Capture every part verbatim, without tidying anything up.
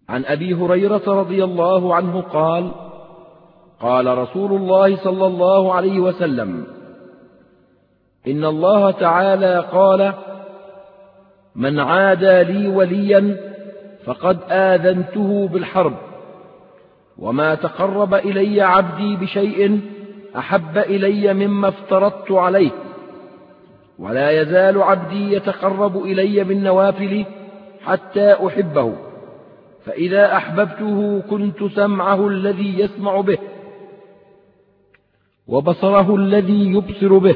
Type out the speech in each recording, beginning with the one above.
عن أبي هريرة رضي الله عنه قال: قال رسول الله صلى الله عليه وسلم: إن الله تعالى قال: من عادى لي وليا فقد آذنته بالحرب، وما تقرب إلي عبدي بشيء أحب إلي مما افترضت عليه، ولا يزال عبدي يتقرب إلي بالنوافل حتى أحبه، فإذا أحببته كنت سمعه الذي يسمع به، وبصره الذي يبصر به،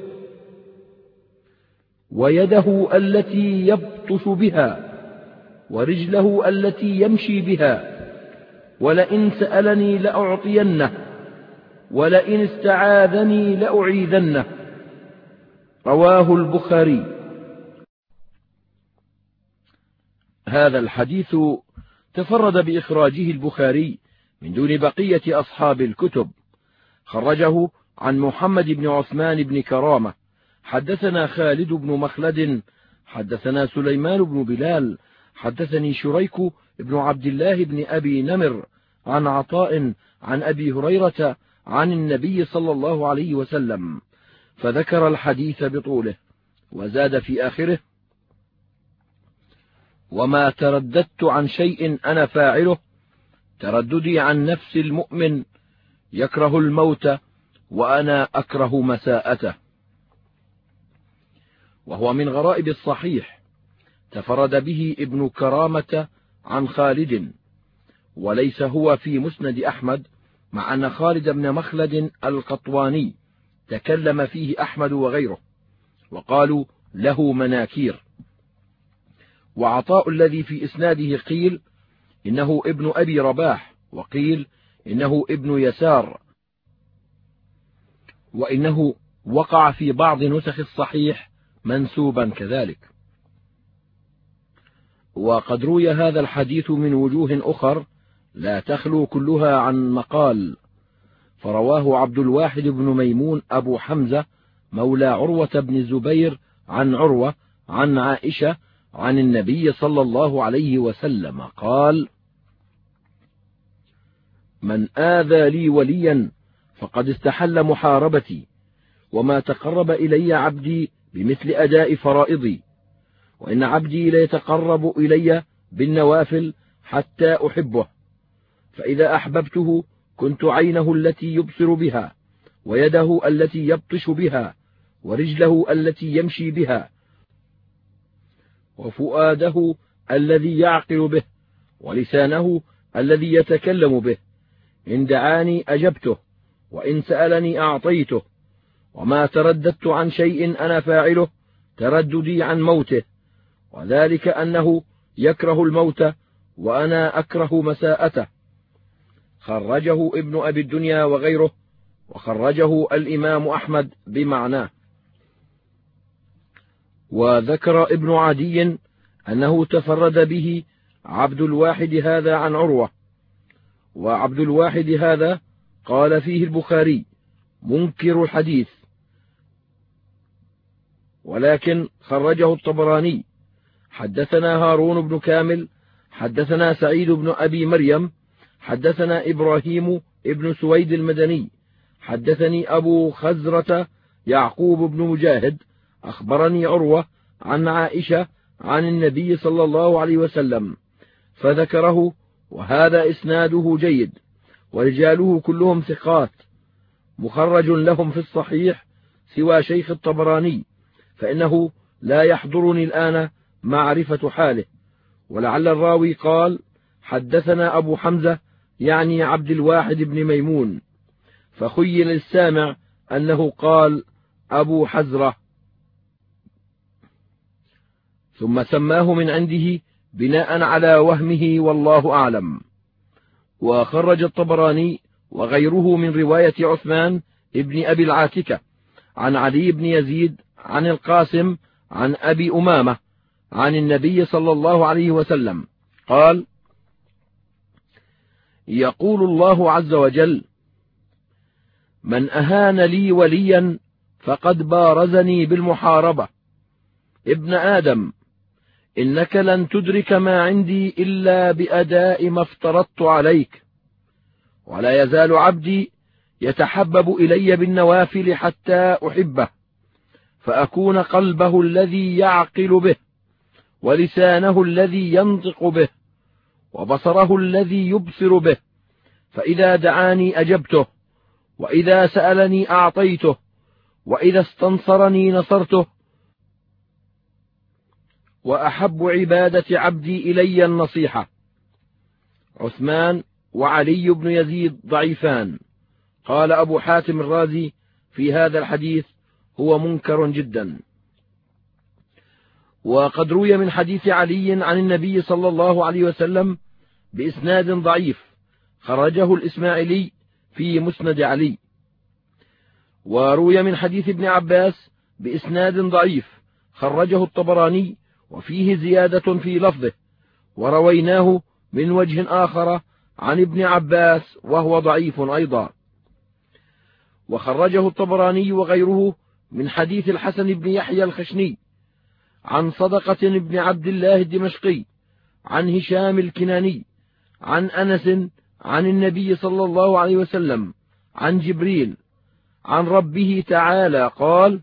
ويده التي يبطش بها، ورجله التي يمشي بها، ولئن سألني لأعطينه، ولئن استعاذني لأعيذنه. رواه البخاري. هذا الحديث تفرد بإخراجه البخاري من دون بقية أصحاب الكتب. خرجه عن محمد بن عثمان بن كرامة حدثنا خالد بن مخلد حدثنا سليمان بن بلال حدثني شريك بن عبد الله بن أبي نمر عن عطاء عن أبي هريرة عن النبي صلى الله عليه وسلم، فذكر الحديث بطوله، وزاد في آخره: وما ترددت عن شيء أنا فاعله ترددي عن نفس المؤمن يكره الموت وأنا أكره مساءته. وهو من غرائب الصحيح، تفرد به ابن كرامة عن خالد، وليس هو في مسند أحمد، مع أن خالد بن مخلد القطواني تكلم فيه أحمد وغيره، وقالوا له مناكير. وعطاء الذي في إسناده قيل إنه ابن أبي رباح، وقيل إنه ابن يسار، وإنه وقع في بعض نسخ الصحيح منسوبا كذلك. وقد روي هذا الحديث من وجوه أخر لا تخلو كلها عن مقال، فرواه عبد الواحد بن ميمون أبو حمزة مولى عروة بن الزبير عن عروة عن عائشة عن النبي صلى الله عليه وسلم قال: من آذى لي وليا فقد استحل محاربتي، وما تقرب إلي عبدي بمثل أداء فرائضي، وإن عبدي ليتقرب إلي بالنوافل حتى أحبه، فإذا أحببته كنت عينه التي يبصر بها، ويده التي يبطش بها، ورجله التي يمشي بها، وفؤاده الذي يعقل به، ولسانه الذي يتكلم به. إن دعاني أجبته، وإن سألني أعطيته، وما ترددت عن شيء أنا فاعله ترددي عن موته، وذلك أنه يكره الموت وأنا أكره مساءته. خرجه ابن أبي الدنيا وغيره، وخرجه الإمام أحمد بمعناه. وذكر ابن عدي أنه تفرد به عبد الواحد هذا عن عروة، وعبد الواحد هذا قال فيه البخاري منكر الحديث، ولكن خرجه الطبراني. حدثنا هارون بن كامل حدثنا سعيد بن أبي مريم حدثنا إبراهيم ابن سويد المدني حدثني أبو خزرة يعقوب بن مجاهد أخبرني عروة عن عائشة عن النبي صلى الله عليه وسلم فذكره، وهذا إسناده جيد، ورجاله كلهم ثقات، مخرج لهم في الصحيح سوى شيخ الطبراني، فإنه لا يحضرني الآن معرفة حاله، ولعل الراوي قال حدثنا أبو حمزة يعني عبد الواحد بن ميمون، فخيل السامع أنه قال أبو حزرة، ثم سماه من عنده بناء على وهمه، والله أعلم. وخرج الطبراني وغيره من رواية عثمان ابن أبي العاتكة عن علي بن يزيد عن القاسم عن أبي أمامة عن النبي صلى الله عليه وسلم قال: يقول الله عز وجل: من أهان لي وليا فقد بارزني بالمحاربة. ابن آدم، إنك لن تدرك ما عندي إلا بأداء ما افترضت عليك، ولا يزال عبدي يتحبب إلي بالنوافل حتى أحبه، فأكون قلبه الذي يعقل به، ولسانه الذي ينطق به، وبصره الذي يبصر به، فإذا دعاني أجبته، وإذا سألني أعطيته، وإذا استنصرني نصرته. وأحب عبادة عبدي إلي النصيحة. عثمان وعلي بن يزيد ضعيفان. قال أبو حاتم الرازي في هذا الحديث: هو منكر جدا. وقد روي من حديث علي عن النبي صلى الله عليه وسلم بإسناد ضعيف، خرجه الإسماعيلي في مسند علي. وروي من حديث ابن عباس بإسناد ضعيف، خرجه الطبراني، وفيه زيادة في لفظه، ورويناه من وجه آخر عن ابن عباس وهو ضعيف أيضا. وخرجه الطبراني وغيره من حديث الحسن بن يحيى الخشني عن صدقة بن عبد الله الدمشقي عن هشام الكناني عن أنس عن النبي صلى الله عليه وسلم عن جبريل عن ربه تعالى قال: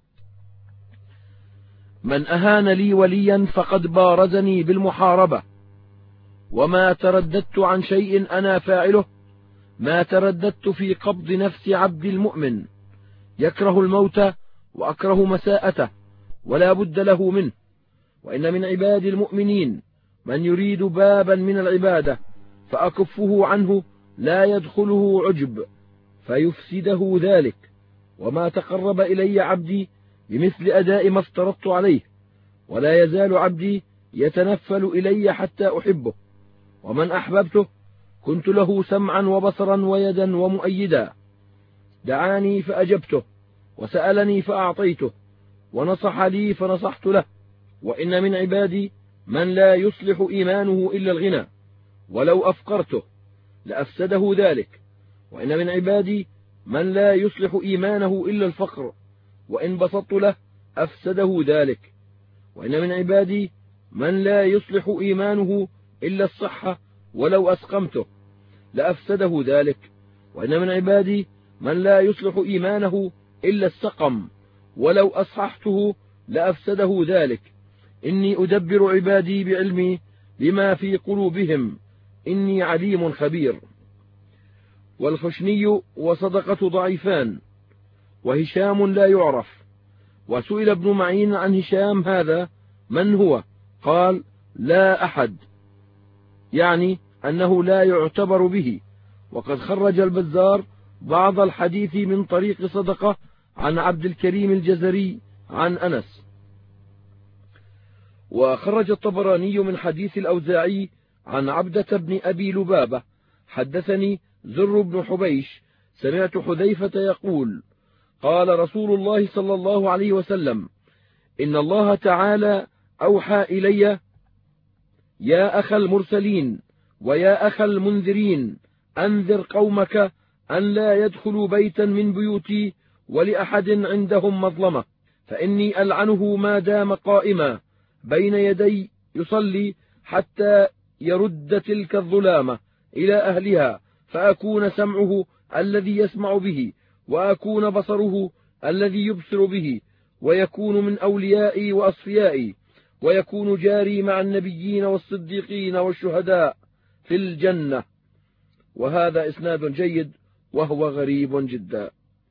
من أهان لي وليا فقد بارزني بالمحاربة، وما ترددت عن شيء أنا فاعله ما ترددت في قبض نفس عبد المؤمن، يكره الموت وأكره مساءته ولا بد له منه. وإن من عباد المؤمنين من يريد بابا من العبادة فأكفه عنه لا يدخله عجب فيفسده ذلك، وما تقرب إلي عبدي بمثل أداء ما افترضت عليه، ولا يزال عبدي يتنفل إلي حتى أحبه، ومن أحببته كنت له سمعا وبصرا ويدا ومؤيدا، دعاني فأجبته، وسألني فأعطيته، ونصح لي فنصحت له. وإن من عبادي من لا يصلح إيمانه إلا الغنى، ولو أفقرته لأفسده ذلك. وإن من عبادي من لا يصلح إيمانه إلا الفقر، وإن بسطت له أفسده ذلك. وإن من عبادي من لا يصلح إيمانه إلا الصحة، ولو أسقمته لأفسده ذلك. وإن من عبادي من لا يصلح إيمانه إلا السقم، ولو أصححته لأفسده ذلك. إني أدبر عبادي بعلمي بما في قلوبهم، إني عليم خبير. والخشني وصدقة ضعيفان، وهشام لا يعرف. وسئل ابن معين عن هشام هذا من هو؟ قال: لا أحد، يعني أنه لا يعتبر به. وقد خرج البزار بعض الحديث من طريق صدقة عن عبد الكريم الجزري عن أنس. وخرج الطبراني من حديث الأوزاعي عن عبدة بن أبي لبابة: حدثني زر بن حبيش سمعت حذيفة يقول: قال رسول الله صلى الله عليه وسلم: إن الله تعالى أوحى إلي: يا أخ المرسلين ويا أخ المنذرين، أنذر قومك أن لا يدخلوا بيتا من بيوتي ولأحد عندهم مظلمة، فإني ألعنه ما دام قائما بين يدي يصلي حتى يرد تلك الظلامة إلى أهلها، فأكون سمعه الذي يسمع به، وأكون بصره الذي يبصر به، ويكون من أوليائي وأصفيائي، ويكون جاري مع النبيين والصديقين والشهداء في الجنة. وهذا إسناد جيد وهو غريب جدا.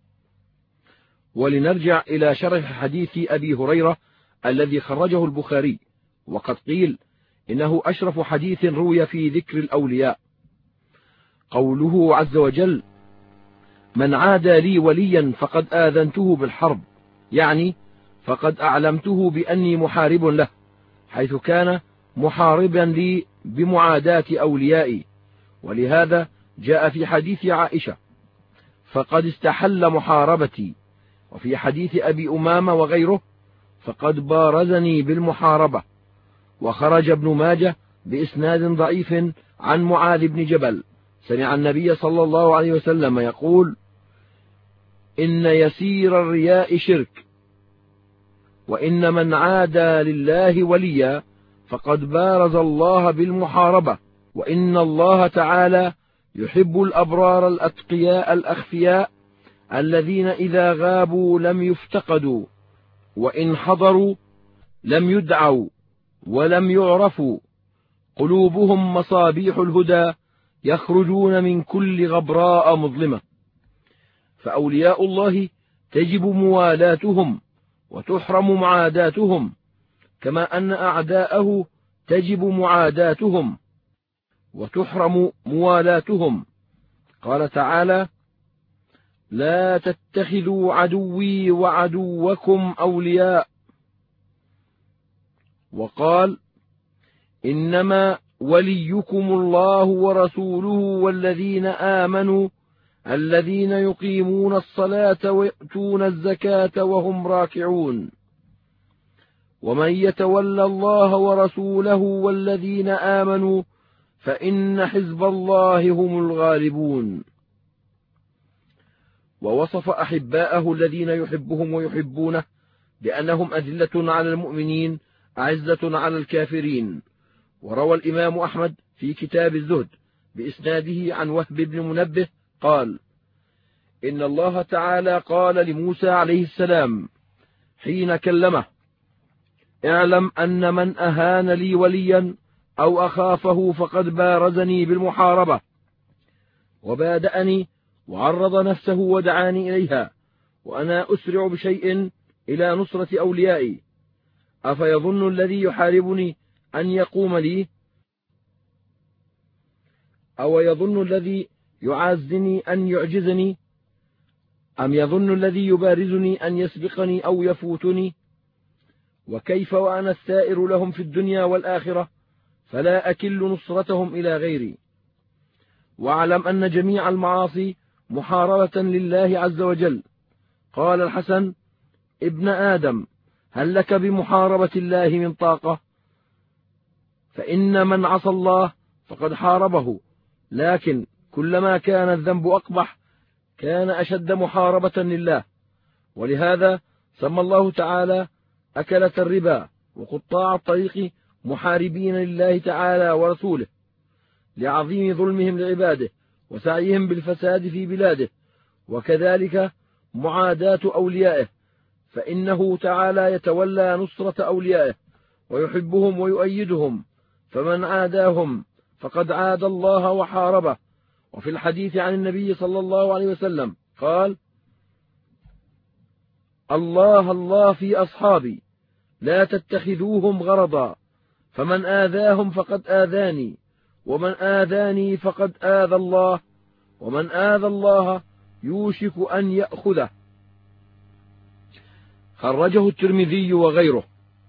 ولنرجع إلى شرح حديث أبي هريرة الذي خرجه البخاري. وقد قيل إنه أشرف حديث روي في ذكر الأولياء. قوله عز وجل: من عادى لي وليا فقد آذنته بالحرب، يعني فقد أعلمته بأني محارب له، حيث كان محاربا لي بمعاداة أوليائي. ولهذا جاء في حديث عائشة: فقد استحل محاربتي. وفي حديث أبي أمامة وغيره: فقد بارزني بالمحاربة. وخرج ابن ماجه بإسناد ضعيف عن معاذ بن جبل سمع النبي صلى الله عليه وسلم يقول: إن يسير الرياء شرك، وإن من عادى لله وليا فقد بارز الله بالمحاربة، وإن الله تعالى يحب الأبرار الأتقياء الأخفياء الذين إذا غابوا لم يفتقدوا، وإن حضروا لم يدعوا ولم يعرفوا، قلوبهم مصابيح الهدى يخرجون من كل غبراء مظلمة. فأولياء الله تجب موالاتهم وتحرم معاداتهم، كما أن أعداءه تجب معاداتهم وتحرم موالاتهم. قال تعالى: لا تتخذوا عدوي وعدوكم أولياء. وقال: إنما وليكم الله ورسوله والذين آمنوا الذين يقيمون الصلاة ويؤتون الزكاة وهم راكعون. ومن يتولى الله ورسوله والذين آمنوا فإن حزب الله هم الغالبون. ووصف أحباءه الذين يحبهم ويحبونه بأنهم أذلة على المؤمنين أعزة على الكافرين. وروى الإمام أحمد في كتاب الزهد بإسناده عن وهب بن منبه قال: إن الله تعالى قال لموسى عليه السلام حين كلمه: اعلم أن من أهان لي وليا أو أخافه فقد بارزني بالمحاربة وبادأني وعرض نفسه ودعاني إليها، وأنا أسرع بشيء إلى نصرة أوليائي. أفيظن الذي يحاربني أن يقوم لي؟ أو يظن الذي يعازني أن يعجزني؟ أم يظن الذي يبارزني أن يسبقني أو يفوتني؟ وكيف وأنا الثائر لهم في الدنيا والآخرة، فلا أكل نصرتهم إلى غيري. واعلم أن جميع المعاصي محاربة لله عز وجل. قال الحسن: ابن آدم، هل لك بمحاربة الله من طاقة؟ فإن من عصى الله فقد حاربه، لكن كلما كان الذنب أقبح كان أشد محاربة لله. ولهذا سمى الله تعالى أكلة الربا وقطاع الطريق محاربين لله تعالى ورسوله، لعظيم ظلمهم لعباده وسعيهم بالفساد في بلاده، وكذلك معاداة أوليائه، فإنه تعالى يتولى نصرة أوليائه ويحبهم ويؤيدهم، فمن عاداهم فقد عاد الله وحاربه. وفي الحديث عن النبي صلى الله عليه وسلم قال: الله الله في أصحابي لا تتخذوهم غرضا، فمن آذاهم فقد آذاني، ومن آذاني فقد آذى الله، ومن آذى الله يوشك أن يأخذه. خرجه الترمذي وغيره.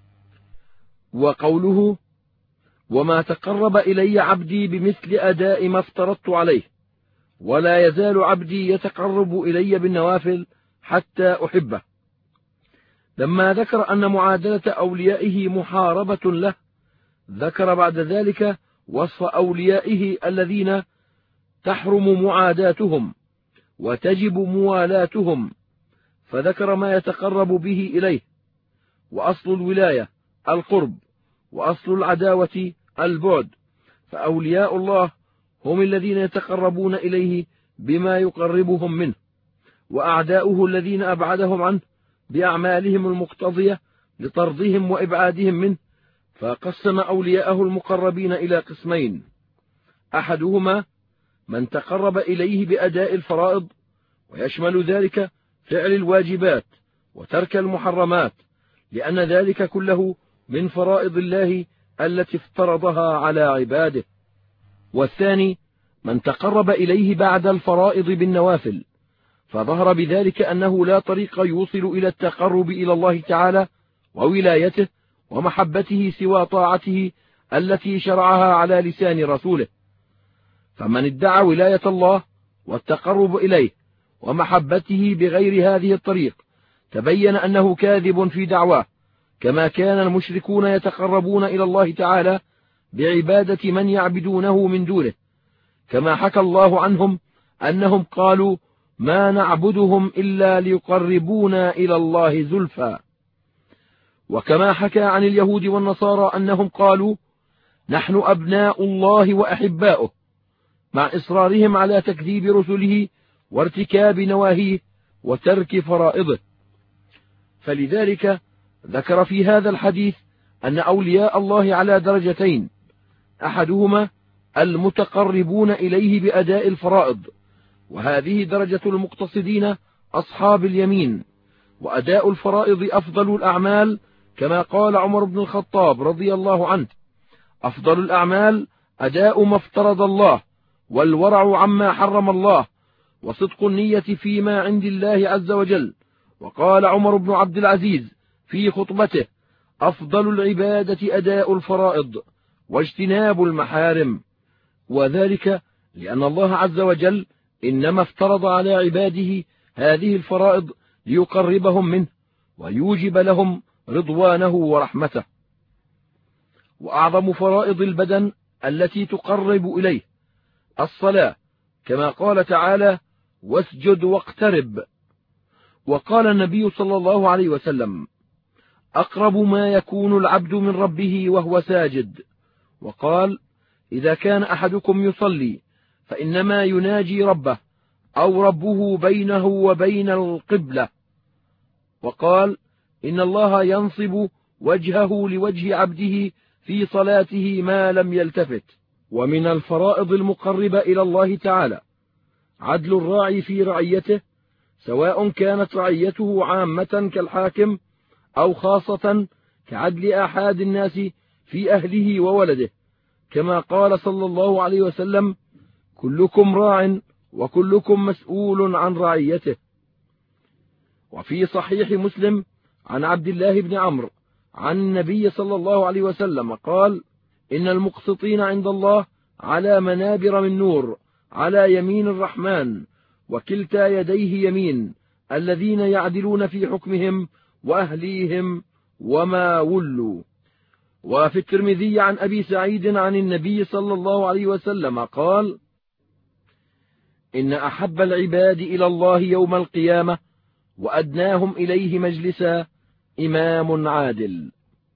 وقوله: وما تقرب إلي عبدي بمثل أداء ما افترضت عليه، ولا يزال عبدي يتقرب إلي بالنوافل حتى أحبه. لما ذكر أن معادلة أوليائه محاربة له، ذكر بعد ذلك وصف أوليائه الذين تحرم معاداتهم وتجب موالاتهم، فذكر ما يتقرب به إليه. وأصل الولاية القرب، وأصل العداوة البعد، فأولياء الله هم الذين يتقربون إليه بما يقربهم منه، وأعداؤه الذين أبعدهم عنه بأعمالهم المقتضية لطردهم وإبعادهم منه. فقسم أولياءه المقربين إلى قسمين: أحدهما من تقرب إليه بأداء الفرائض، ويشمل ذلك فعل الواجبات وترك المحرمات، لأن ذلك كله من فرائض الله التي افترضها على عباده. والثاني من تقرب إليه بعد الفرائض بالنوافل، فظهر بذلك أنه لا طريق يوصل إلى التقرب إلى الله تعالى وولايته ومحبته سوى طاعته التي شرعها على لسان رسوله. فمن ادعى ولاية الله والتقرب إليه ومحبته بغير هذه الطريق تبين أنه كاذب في دعواه، كما كان المشركون يتقربون إلى الله تعالى بعبادة من يعبدونه من دونه، كما حكى الله عنهم أنهم قالوا: ما نعبدهم إلا ليقربونا إلى الله زلفى. وكما حكى عن اليهود والنصارى أنهم قالوا نحن أبناء الله وأحباؤه، مع إصرارهم على تكذيب رسله وارتكاب نواهيه وترك فرائضه. فلذلك ذكر في هذا الحديث أن أولياء الله على درجتين، أحدهما المتقربون إليه بأداء الفرائض، وهذه درجة المقتصدين أصحاب اليمين، وأداء الفرائض أفضل الأعمال، كما قال عمر بن الخطاب رضي الله عنه: أفضل الأعمال أداء ما افترض الله، والورع عما حرم الله، وصدق النية فيما عند الله عز وجل. وقال عمر بن عبد العزيز في خطبته: أفضل العبادة أداء الفرائض واجتناب المحارم، وذلك لأن الله عز وجل إنما افترض على عباده هذه الفرائض ليقربهم منه ويوجب لهم رضوانه ورحمته. وأعظم فرائض البدن التي تقرب إليه الصلاة، كما قال تعالى: واسجد واقترب. وقال النبي صلى الله عليه وسلم: أقرب ما يكون العبد من ربه وهو ساجد. وقال: إذا كان أحدكم يصلي فإنما يناجي ربه، أو ربه بينه وبين القبلة. وقال: إن الله ينصب وجهه لوجه عبده في صلاته ما لم يلتفت. ومن الفرائض المقربة إلى الله تعالى عدل الراعي في رعيته، سواء كانت رعيته عامة كالحاكم أو خاصة كعدل أحد الناس في أهله وولده، كما قال صلى الله عليه وسلم: كلكم راع وكلكم مسؤول عن رعيته. وفي صحيح مسلم عن عبد الله بن عمرو عن النبي صلى الله عليه وسلم قال: إن المقسطين عند الله على منابر من نور على يمين الرحمن، وكلتا يديه يمين، الذين يعدلون في حكمهم وأهليهم وما ولوا. وفي الترمذي عن أبي سعيد عن النبي صلى الله عليه وسلم قال: إن أحب العباد إلى الله يوم القيامة وأدناهم إليه مجلسا إمام عادل.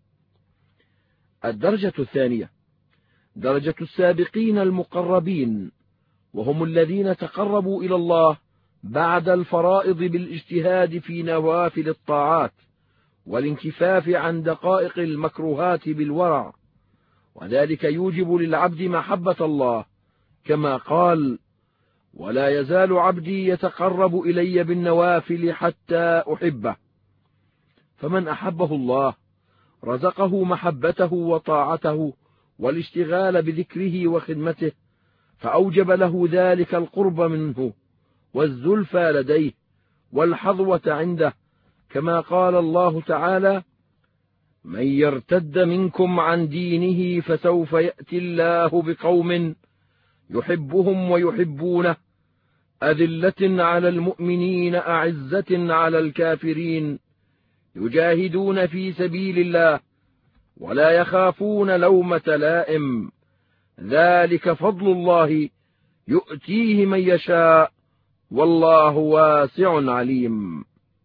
الدرجة الثانية درجة السابقين المقربين، وهم الذين تقربوا إلى الله بعد الفرائض بالاجتهاد في نوافل الطاعات والانكفاف عن دقائق المكروهات بالورع، وذلك يوجب للعبد محبة الله، كما قال: ولا يزال عبدي يتقرب إلي بالنوافل حتى أحبه. فمن أحبه الله رزقه محبته وطاعته والاشتغال بذكره وخدمته، فأوجب له ذلك القرب منه والزلفى لديه والحظوة عنده، كما قال الله تعالى: من يرتد منكم عن دينه فسوف يأتي الله بقوم يحبهم ويحبونه، أذلة على المؤمنين أعزة على الكافرين، يجاهدون في سبيل الله ولا يخافون لومة لائم، ذلك فضل الله يؤتيه من يشاء والله واسع عليم.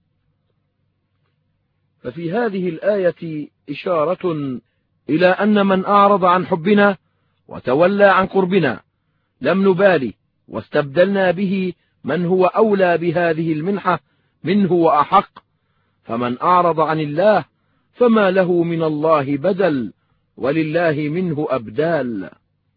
ففي هذه الآية إشارة إلى أن من أعرض عن حبنا وتولى عن قربنا لم نبالي، واستبدلنا به من هو أولى بهذه المنحة منه وأحق. فمن أعرض عن الله فما له من الله بدل، ولله منه أبدال.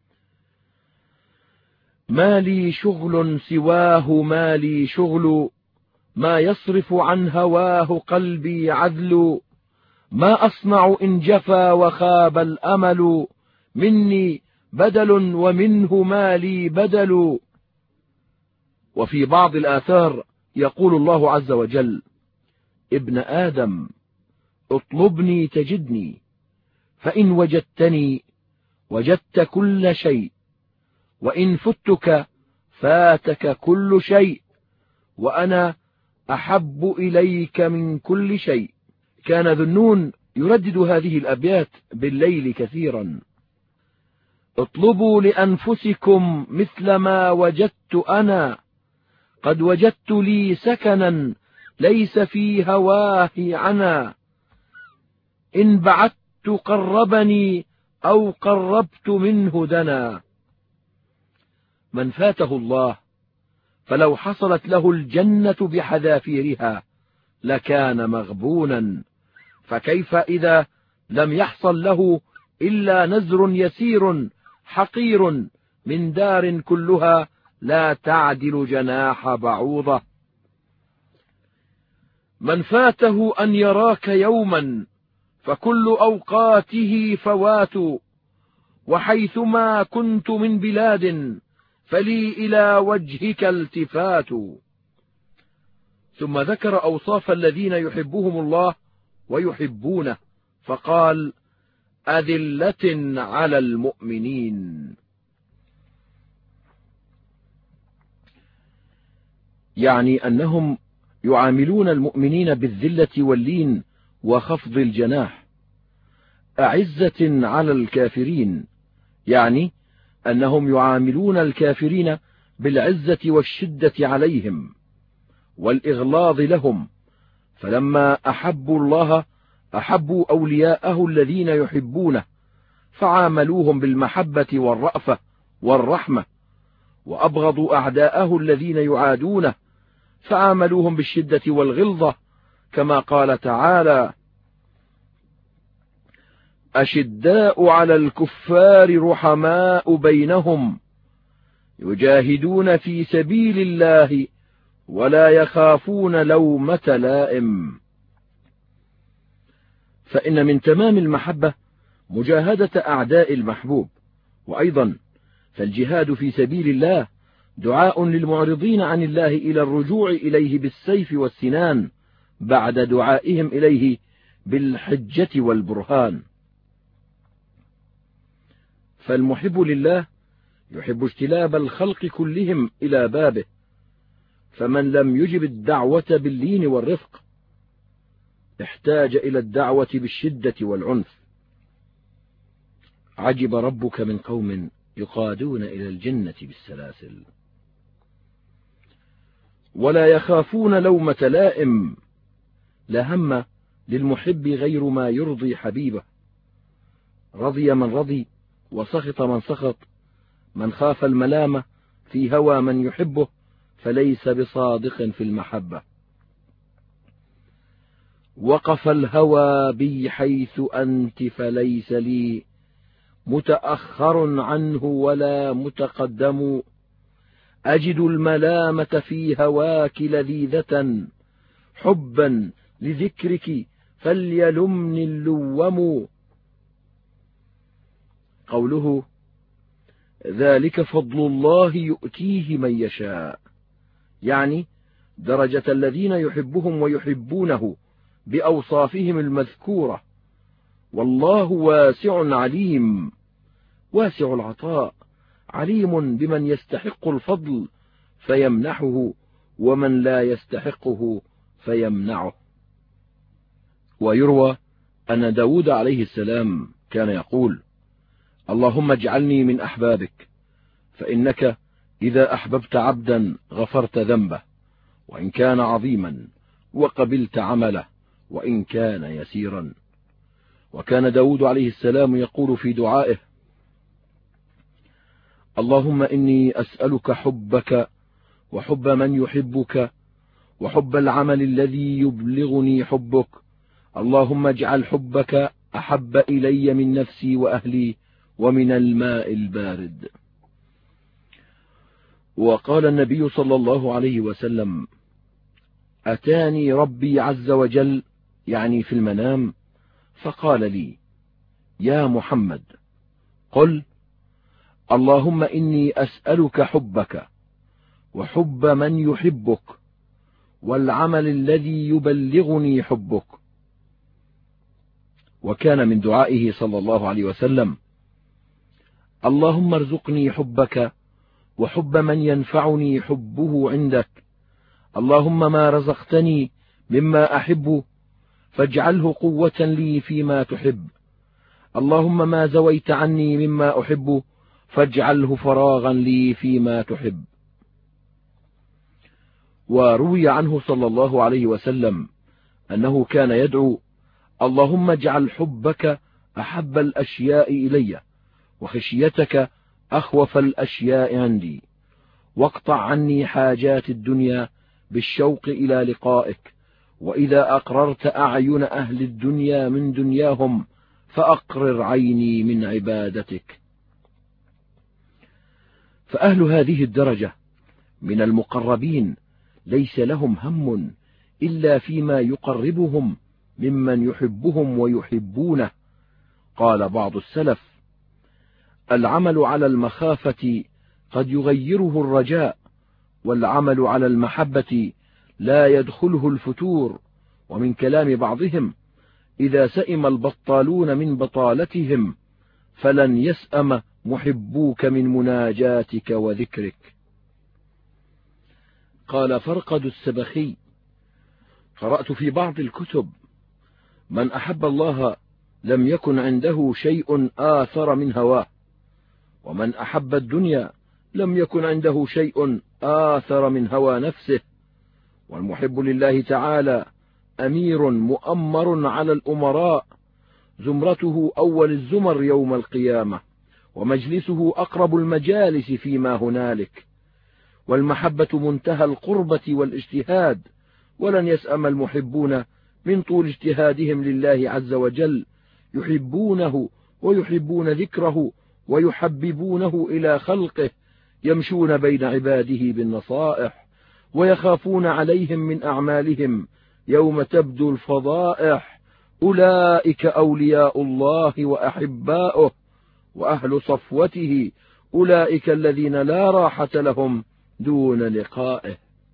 ما لي شغل سواه ما لي شغل، ما يصرف عن هواه قلبي عذل، ما أصنع إن جفا وخاب الأمل، مني بدل ومنه ما لي بدل. وفي بعض الآثار يقول الله عز وجل: ابن آدم اطلبني تجدني، فإن وجدتني وجدت كل شيء، وإن فتك فاتك كل شيء، وأنا أحب إليك من كل شيء. كان ذنون يردد هذه الأبيات بالليل كثيرا: اطلبوا لأنفسكم مثل ما وجدت أنا، قد وجدت لي سكنا ليس في هواه عنا، إن بعدت قربني أو قربت منه دنا. من فاته الله فلو حصلت له الجنة بحذافيرها لكان مغبونا، فكيف إذا لم يحصل له إلا نزر يسير حقير من دار كلها لا تعدل جناح بعوضة. من فاته أن يراك يوما فكل أوقاته فوات، وحيثما كنت من بلاد فلي إلى وجهك التفات. ثم ذكر أوصاف الذين يحبهم الله ويحبونه فقال: أذلة على المؤمنين. يعني أنهم يعاملون المؤمنين بالذلة واللين وخفض الجناح. أعزة على الكافرين، يعني أنهم يعاملون الكافرين بالعزة والشدة عليهم والإغلاظ لهم، فلما أحبوا الله أحبوا أولياءه الذين يحبونه فعاملوهم بالمحبة والرأفة والرحمة، وأبغضوا أعداءه الذين يعادونه فعاملوهم بالشدة والغلظة، كما قال تعالى: أشداء على الكفار رحماء بينهم يجاهدون في سبيل الله ولا يخافون لومة لائم. فإن من تمام المحبة مجاهدة أعداء المحبوب، وأيضا فالجهاد في سبيل الله دعاء للمعرضين عن الله إلى الرجوع إليه بالسيف والسنان بعد دعائهم إليه بالحجة والبرهان. فالمحب لله يحب اجتلاب الخلق كلهم إلى بابه، فمن لم يجب الدعوة باللين والرفق احتاج إلى الدعوة بالشدة والعنف. عجب ربك من قوم يقادون إلى الجنة بالسلاسل ولا يخافون لومة لائم. لا هم للمحب غير ما يرضي حبيبه، رضي من رضي وسخط من سخط. من خاف الملامة في هوى من يحبه فليس بصادق في المحبة. وقف الهوى بي حيث أنت فليس لي متأخر عنه ولا متقدم. أجد الملامة في هواك لذيذة حبا لذكرك فليلمني اللوم. قوله ذلك فضل الله يؤتيه من يشاء، يعني درجة الذين يحبهم ويحبونه بأوصافهم المذكورة. والله واسع عليم، واسع العطاء، عليم بمن يستحق الفضل فيمنحه ومن لا يستحقه فيمنعه. ويروى أن داود عليه السلام كان يقول: اللهم اجعلني من أحبابك، فإنك إذا أحببت عبدا غفرت ذنبه وإن كان عظيما، وقبلت عمله وإن كان يسيرا. وكان داود عليه السلام يقول في دعائه: اللهم إني أسألك حبك وحب من يحبك وحب العمل الذي يبلغني حبك. اللهم اجعل حبك أحب إلي من نفسي وأهلي ومن الماء البارد. وقال النبي صلى الله عليه وسلم: أتاني ربي عز وجل، يعني في المنام، فقال لي: يا محمد قل اللهم إني أسألك حبك وحب من يحبك والعمل الذي يبلغني حبك. وكان من دعائه صلى الله عليه وسلم: اللهم ارزقني حبك وحب من ينفعني حبه عندك. اللهم ما رزقتني مما أحب فاجعله قوة لي فيما تحب. اللهم ما زويت عني مما أحب فاجعله فراغا لي فيما تحب. وروي عنه صلى الله عليه وسلم أنه كان يدعو: اللهم اجعل حبك أحب الأشياء إلي، وخشيتك أخوف الأشياء عندي، واقطع عني حاجات الدنيا بالشوق إلى لقائك، وإذا أقررت أعين أهل الدنيا من دنياهم فأقرر عيني من عبادتك. فأهل هذه الدرجة من المقربين ليس لهم هم إلا فيما يقربهم ممن يحبهم ويحبونه. قال بعض السلف: العمل على المخافة قد يغيره الرجاء، والعمل على المحبة لا يدخله الفتور. ومن كلام بعضهم: إذا سئم البطالون من بطالتهم فلن يسأم محبوك من مناجاتك وذكرك. قال فرقد السبخي: قرأت في بعض الكتب: من أحب الله لم يكن عنده شيء آثر من هواه، ومن أحب الدنيا لم يكن عنده شيء آثر من هوى نفسه. والمحب لله تعالى أمير مؤمر على الأمراء، زمرته أول الزمر يوم القيامة، ومجلسه أقرب المجالس فيما هنالك. والمحبة منتهى القربة والاجتهاد، ولن يسأم المحبون من طول اجتهادهم لله عز وجل، يحبونه ويحبون ذكره ويحببونه إلى خلقه، يمشون بين عباده بالنصائح، ويخافون عليهم من أعمالهم يوم تبدو الفضائح. أولئك أولياء الله وأحباؤه، وأهل صفوته أولئك الذين لا راحة لهم دون لقائه.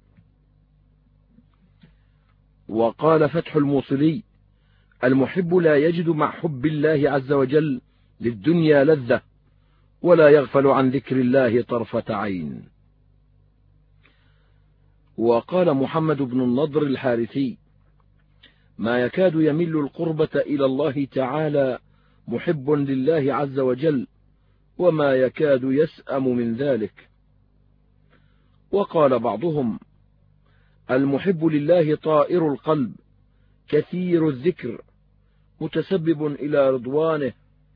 وقال فتح الموصلي: المحب لا يجد مع حب الله عز وجل للدنيا لذة، ولا يغفل عن ذكر الله طرفة عين. وقال محمد بن النضر الحارثي: ما يكاد يمل القربة إلى الله تعالى محب لله عز وجل، وما يكاد يسأم من ذلك. وقال بعضهم: المحب لله طائر القلب كثير الذكر متسبب إلى رضوانه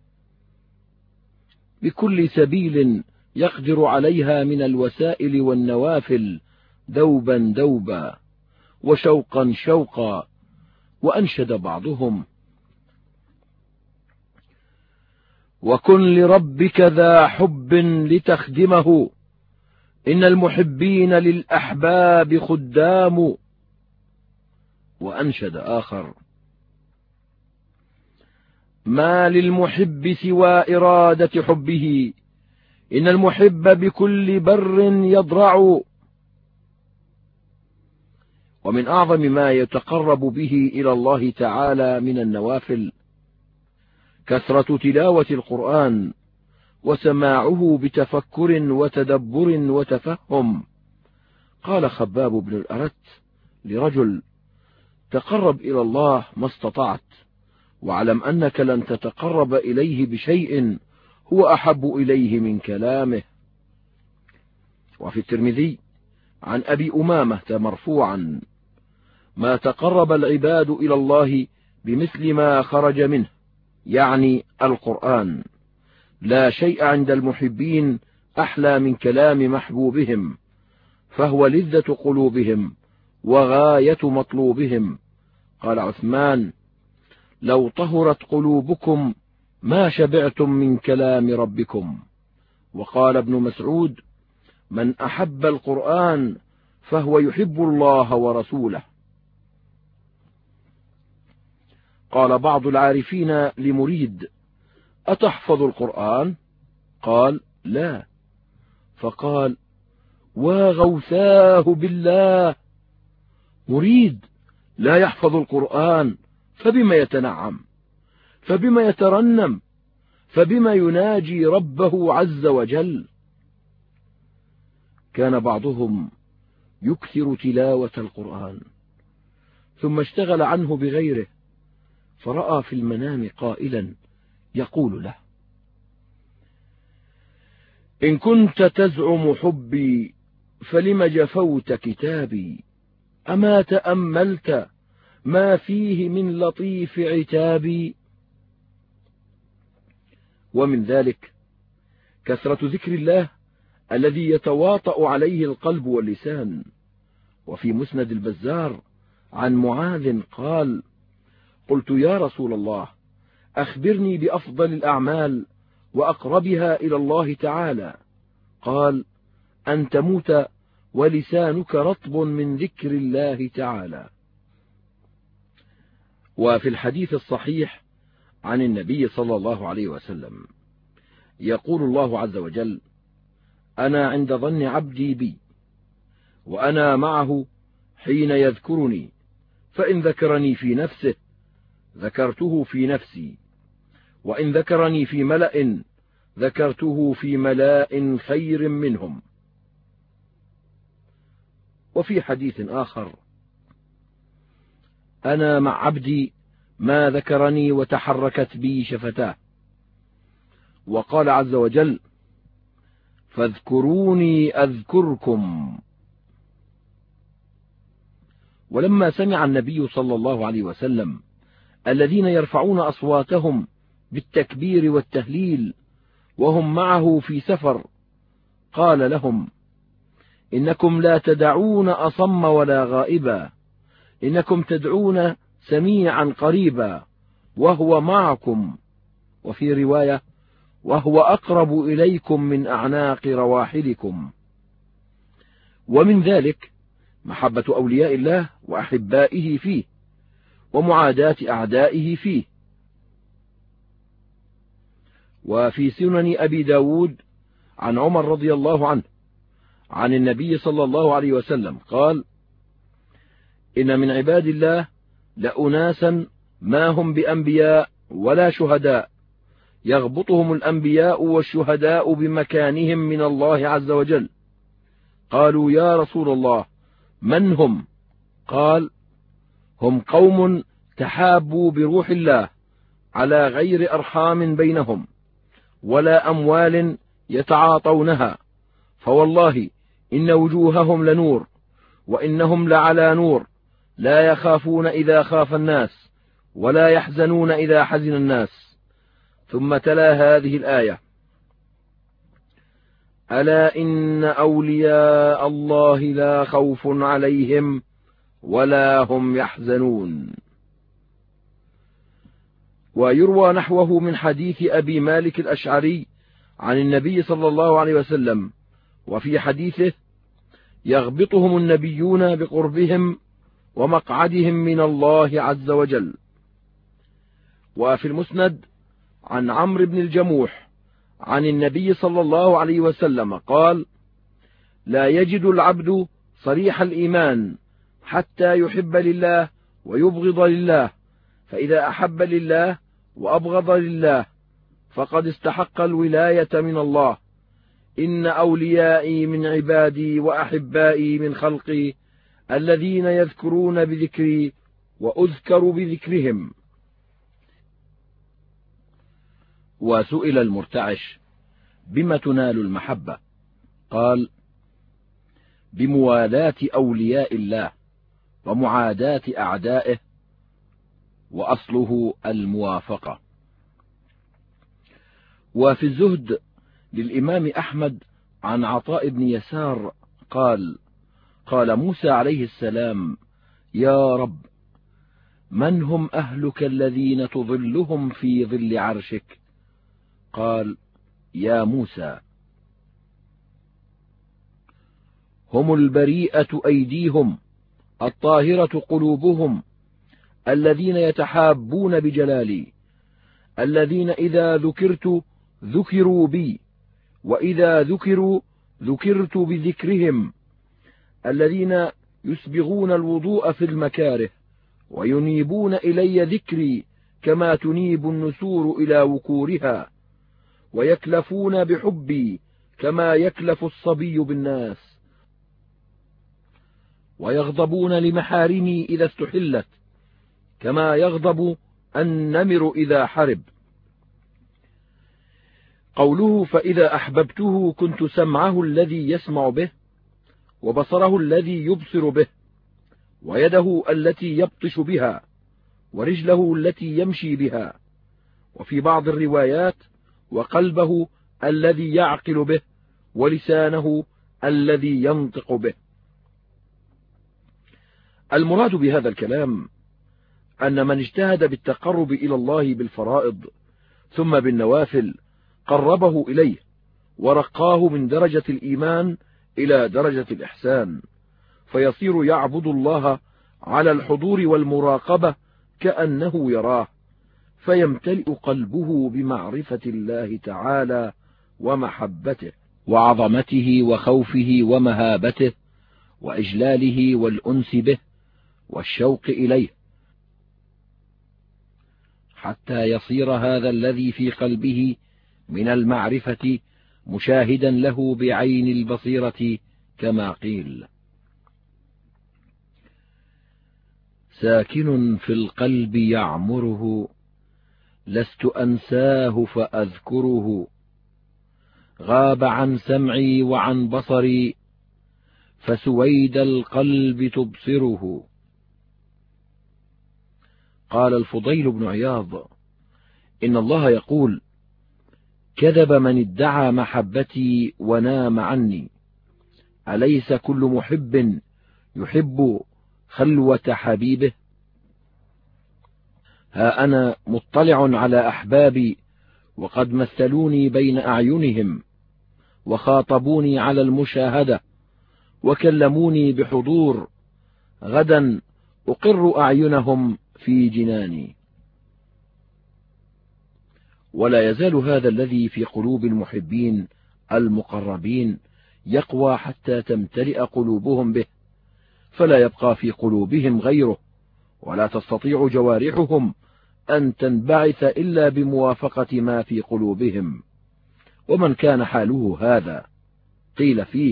بكل سبيل يقدر عليها من الوسائل والنوافل، دوبا دوبا وشوقا شوقا. وأنشد بعضهم: وكن لربك ذا حب لتخدمه، إن المحبين للأحباب خدام. وأنشد آخر: ما للمحب سوى إرادة حبه، إن المحب بكل بر يضرع. ومن أعظم ما يتقرب به إلى الله تعالى من النوافل كثرة تلاوة القرآن، وسماعه بتفكر وتدبر وتفهم. قال خباب بن الأرت لرجل: تقرب إلى الله ما استطعت، واعلم أنك لن تتقرب إليه بشيء هو أحب إليه من كلامه. وفي الترمذي عن أبي أمامة مرفوعا: ما تقرب العباد إلى الله بمثل ما خرج منه، يعني القرآن. لا شيء عند المحبين أحلى من كلام محبوبهم، فهو لذة قلوبهم وغاية مطلوبهم. قال عثمان: لو طهرت قلوبكم ما شبعتم من كلام ربكم. وقال ابن مسعود: من أحب القرآن فهو يحب الله ورسوله. قال بعض العارفين لمريد: أتحفظ القرآن؟ قال: لا. فقال: وغوثاه بالله، مريد لا يحفظ القرآن فبما يتنعم، فبما يترنم، فبما يناجي ربه عز وجل. كان بعضهم يكثر تلاوة القرآن ثم اشتغل عنه بغيره، فرأى في المنام قائلا يقول له: إن كنت تزعم حبي فلم جفوت كتابي، أما تأملت ما فيه من لطيف عتابي. ومن ذلك كثرة ذكر الله الذي يتواطأ عليه القلب واللسان. وفي مسند البزار عن معاذ قال: قلت يا رسول الله أخبرني بأفضل الأعمال وأقربها إلى الله تعالى. قال: أن تموت ولسانك رطب من ذكر الله تعالى. وفي الحديث الصحيح عن النبي صلى الله عليه وسلم يقول الله عز وجل: أنا عند ظن عبدي بي وأنا معه حين يذكرني، فإن ذكرني في نفسه ذكرته في نفسي، وإن ذكرني في ملأ ذكرته في ملاء خير منهم. وفي حديث آخر: أنا مع عبدي ما ذكرني وتحركت بي شفتاه. وقال عز وجل: فاذكروني أذكركم. ولما سمع النبي صلى الله عليه وسلم الذين يرفعون أصواتهم بالتكبير والتهليل وهم معه في سفر، قال لهم: إنكم لا تدعون أصم ولا غائبا، إنكم تدعون سميعا قريبا وهو معكم، وفي رواية: وهو أقرب إليكم من أعناق رواحلكم. ومن ذلك محبة أولياء الله وأحبائه فيه، ومعاداة أعدائه فيه. وفي سنن أبي داود عن عمر رضي الله عنه عن النبي صلى الله عليه وسلم قال: إن من عباد الله لأناسا ما هم بأنبياء ولا شهداء، يغبطهم الأنبياء والشهداء بمكانهم من الله عز وجل. قالوا: يا رسول الله من هم؟ قال: هم قوم تحابوا بروح الله على غير أرحام بينهم ولا أموال يتعاطونها، فوالله إن وجوههم لنور وإنهم لعلى نور، لا يخافون إذا خاف الناس ولا يحزنون إذا حزن الناس. ثم تلا هذه الآية: ألا إن أولياء الله لا خوف عليهم ولا هم يحزنون. ويروى نحوه من حديث أبي مالك الأشعري عن النبي صلى الله عليه وسلم، وفي حديثه: يغبطهم النبيون بقربهم ومقعدهم من الله عز وجل. وفي المسند عن عمرو بن الجموح عن النبي صلى الله عليه وسلم قال: لا يجد العبد صريح الإيمان حتى يحب لله ويبغض لله، فإذا أحب لله وأبغض لله فقد استحق الولاية من الله. إن أوليائي من عبادي وأحبائي من خلقي الذين يذكرون بذكري وأذكر بذكرهم. وسئل المرتعش: بما تنال المحبة؟ قال: بموالاة أولياء الله ومعاداة أعدائه، وأصله الموافقة. وفي الزهد للإمام أحمد عن عطاء بن يسار قال: قال موسى عليه السلام: يا رب، من هم أهلك الذين تظلهم في ظل عرشك؟ قال: يا موسى، هم البريئة أيديهم الطاهرة قلوبهم، الذين يتحابون بجلالي، الذين إذا ذكرت ذكروا بي، وإذا ذكروا ذكرت بذكرهم، الذين يسبغون الوضوء في المكاره وينيبون إلي ذكري كما تنيب النسور إلى وكورها، ويكلفون بحبي كما يكلف الصبي بالناس، ويغضبون لمحارمي إذا استحلت كما يغضب النمر إذا حرب. قوله: فإذا أحببته كنت سمعه الذي يسمع به وبصره الذي يبصر به ويده التي يبطش بها، ورجله التي يمشي بها، وفي بعض الروايات وقلبه الذي يعقل به، ولسانه الذي ينطق به. المراد بهذا الكلام أن من اجتهد بالتقرب إلى الله بالفرائض ثم بالنوافل قربه إليه ورقاه من درجة الإيمان إلى درجة الإحسان، فيصير يعبد الله على الحضور والمراقبة كأنه يراه، فيمتلئ قلبه بمعرفة الله تعالى ومحبته وعظمته وخوفه ومهابته وإجلاله والأنس به والشوق إليه، حتى يصير هذا الذي في قلبه من المعرفة مشاهدا له بعين البصيرة، كما قيل: ساكن في القلب يعمره، لست أنساه فأذكره، غاب عن سمعي وعن بصري، فسويد القلب تبصره. قال الفضيل بن عياض: إن الله يقول: كذب من ادعى محبتي ونام عني، أليس كل محب يحب خلوة حبيبه؟ ها أنا مطلع على أحبابي، وقد مثلوني بين أعينهم، وخاطبوني على المشاهدة، وكلموني بحضور، غدا أقر أعينهم في جناني. ولا يزال هذا الذي في قلوب المحبين المقربين يقوى حتى تمتلئ قلوبهم به، فلا يبقى في قلوبهم غيره، ولا تستطيع جوارحهم أن تنبعث إلا بموافقة ما في قلوبهم. ومن كان حاله هذا قيل فيه: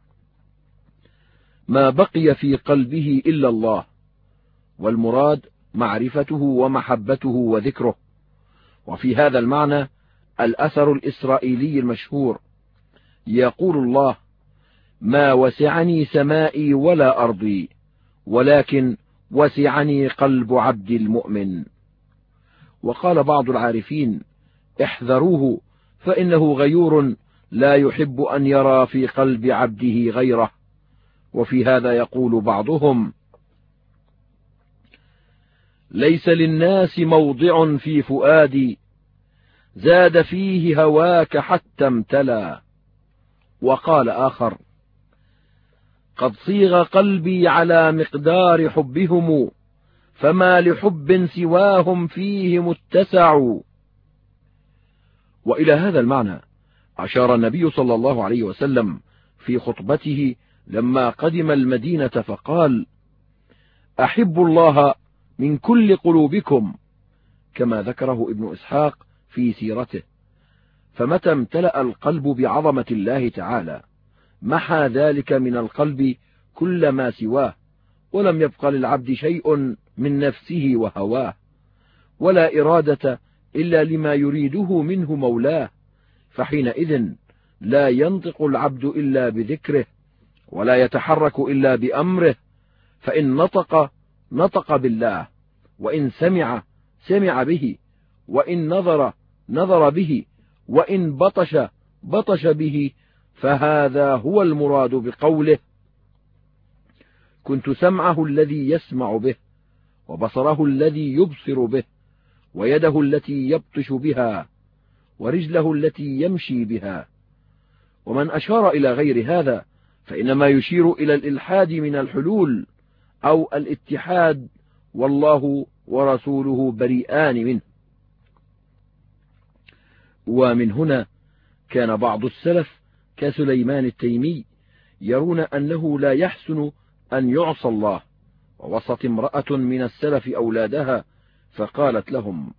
ما بقي في قلبه إلا الله، والمراد معرفته ومحبته وذكره. وفي هذا المعنى الأثر الإسرائيلي المشهور: يقول الله: ما وسعني سمائي ولا أرضي، ولكن وسعني قلب عبد المؤمن. وقال بعض العارفين: احذروه، فإنه غيور لا يحب أن يرى في قلب عبده غيره. وفي هذا يقول بعضهم: ليس للناس موضع في فؤادي، زاد فيه هواك حتى امتلى. وقال آخر: قد صيغ قلبي على مقدار حبهم، فما لحب سواهم فيه متسع. وإلى هذا المعنى أشار النبي صلى الله عليه وسلم في خطبته لما قدم المدينة فقال: أحبوا الله من كل قلوبكم، كما ذكره ابن إسحاق في سيرته. فمتى امتلأ القلب بعظمة الله تعالى محى ذلك من القلب كل ما سواه، ولم يبق للعبد شيء من نفسه وهواه، ولا إرادة إلا لما يريده منه مولاه، فحينئذ لا ينطق العبد إلا بذكره، ولا يتحرك إلا بأمره. فإن نطق نطق بالله، وإن سمع سمع به، وإن نظر نظر به، وإن بطش بطش به. فهذا هو المراد بقوله: كنت سمعه الذي يسمع به، وبصره الذي يبصر به، ويده التي يبطش بها، ورجله التي يمشي بها. ومن أشار إلى غير هذا فإنما يشير إلى الإلحاد من الحلول أو الاتحاد، والله ورسوله بريئان منه. ومن هنا كان بعض السلف كسليمان التيمي يرون أنه لا يحسن أن يعصى الله، ووصت امرأة من السلف أولادها فقالت لهم: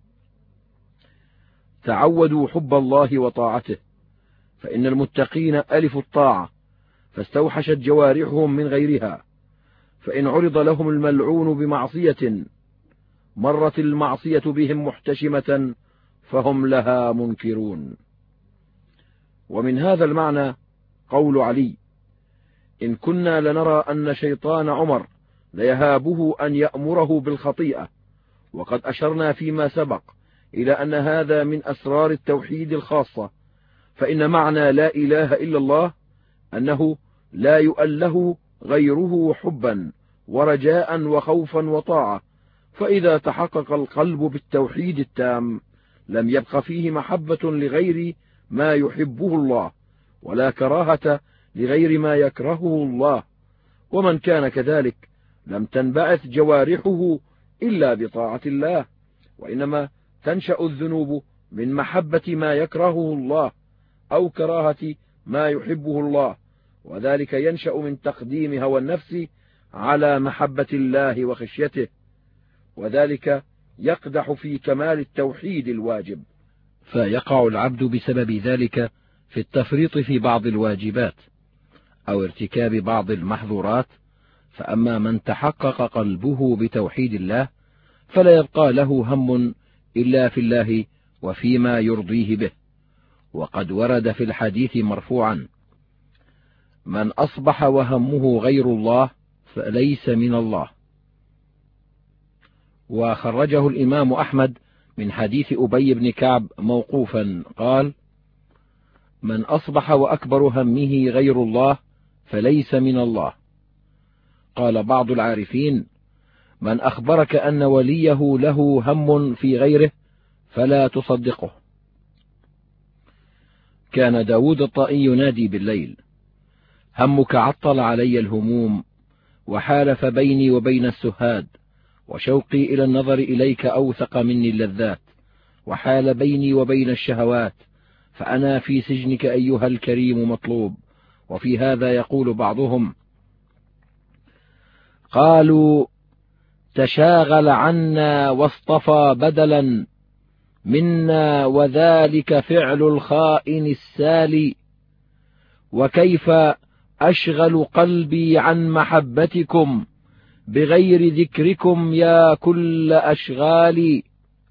تعودوا حب الله وطاعته، فإن المتقين ألفوا الطاعة، فاستوحشت جوارحهم من غيرها، فإن عرض لهم الملعون بمعصية مرت المعصية بهم محتشمة، فهم لها منكرون. ومن هذا المعنى قول علي: إن كنا لنرى أن شيطان عمر ليهابه أن يأمره بالخطيئة. وقد أشرنا فيما سبق إلى أن هذا من أسرار التوحيد الخاصة، فإن معنى لا إله إلا الله أنه لا يؤله غيره حبا ورجاء وخوفا وطاعة. فإذا تحقق القلب بالتوحيد التام لم يبق فيه محبة لغير ما يحبه الله، ولا كراهة لغير ما يكرهه الله. ومن كان كذلك لم تنبعث جوارحه إلا بطاعة الله، وإنما تنشأ الذنوب من محبة ما يكرهه الله أو كراهة ما يحبه الله، وذلك ينشأ من تقديم هوى النفس على محبة الله وخشيته، وذلك يقدح في كمال التوحيد الواجب. فيقع العبد بسبب ذلك في التفريط في بعض الواجبات أو ارتكاب بعض المحظورات. فأما من تحقق قلبه بتوحيد الله فلا يبقى له هم إلا في الله وفيما يرضيه به. وقد ورد في الحديث مرفوعا: من أصبح وهمه غير الله فليس من الله. وخرجه الإمام أحمد من حديث أبي بن كعب موقوفا قال: من أصبح وأكبر همه غير الله فليس من الله. قال بعض العارفين: من أخبرك أن وليه له هم في غيره فلا تصدقه. كان داود الطائي ينادي بالليل: همك عطل علي الهموم وحالف بيني وبين السهاد، وشوقي إلى النظر إليك أوثق مني اللذات، وحال بيني وبين الشهوات، فأنا في سجنك أيها الكريم مطلوب. وفي هذا يقول بعضهم: قالوا تشاغل عنا واصطفى بدلا منا، وذلك فعل الخائن السالي، وكيف أشغل قلبي عن محبتكم بغير ذكركم يا كل أشغالي.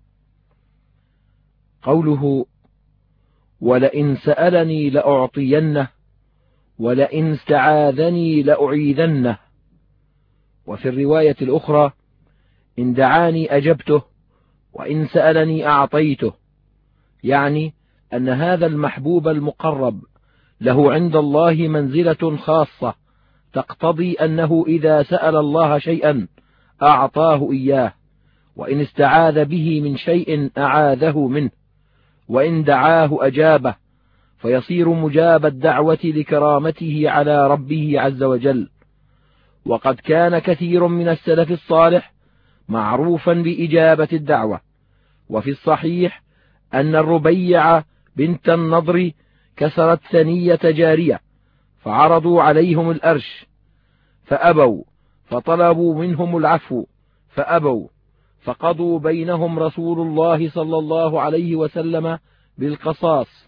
قوله ولئن سألني لأعطينه ولئن استعاذني لأعيذنه. وفي الرواية الأخرى: إن دعاني أجبته وإن سألني أعطيته، يعني أن هذا المحبوب المقرب له عند الله منزلة خاصة تقتضي أنه إذا سأل الله شيئا أعطاه إياه، وإن استعاذ به من شيء أعاذه منه، وإن دعاه أجابه، فيصير مجاب الدعوة لكرامته على ربه عز وجل. وقد كان كثير من السلف الصالح معروفا بإجابة الدعوة. وفي الصحيح أن الربيع بنت النضر كسرت ثنية جارية، فعرضوا عليهم الأرش فأبوا، فطلبوا منهم العفو فأبوا، فقضوا بينهم رسول الله صلى الله عليه وسلم بالقصاص.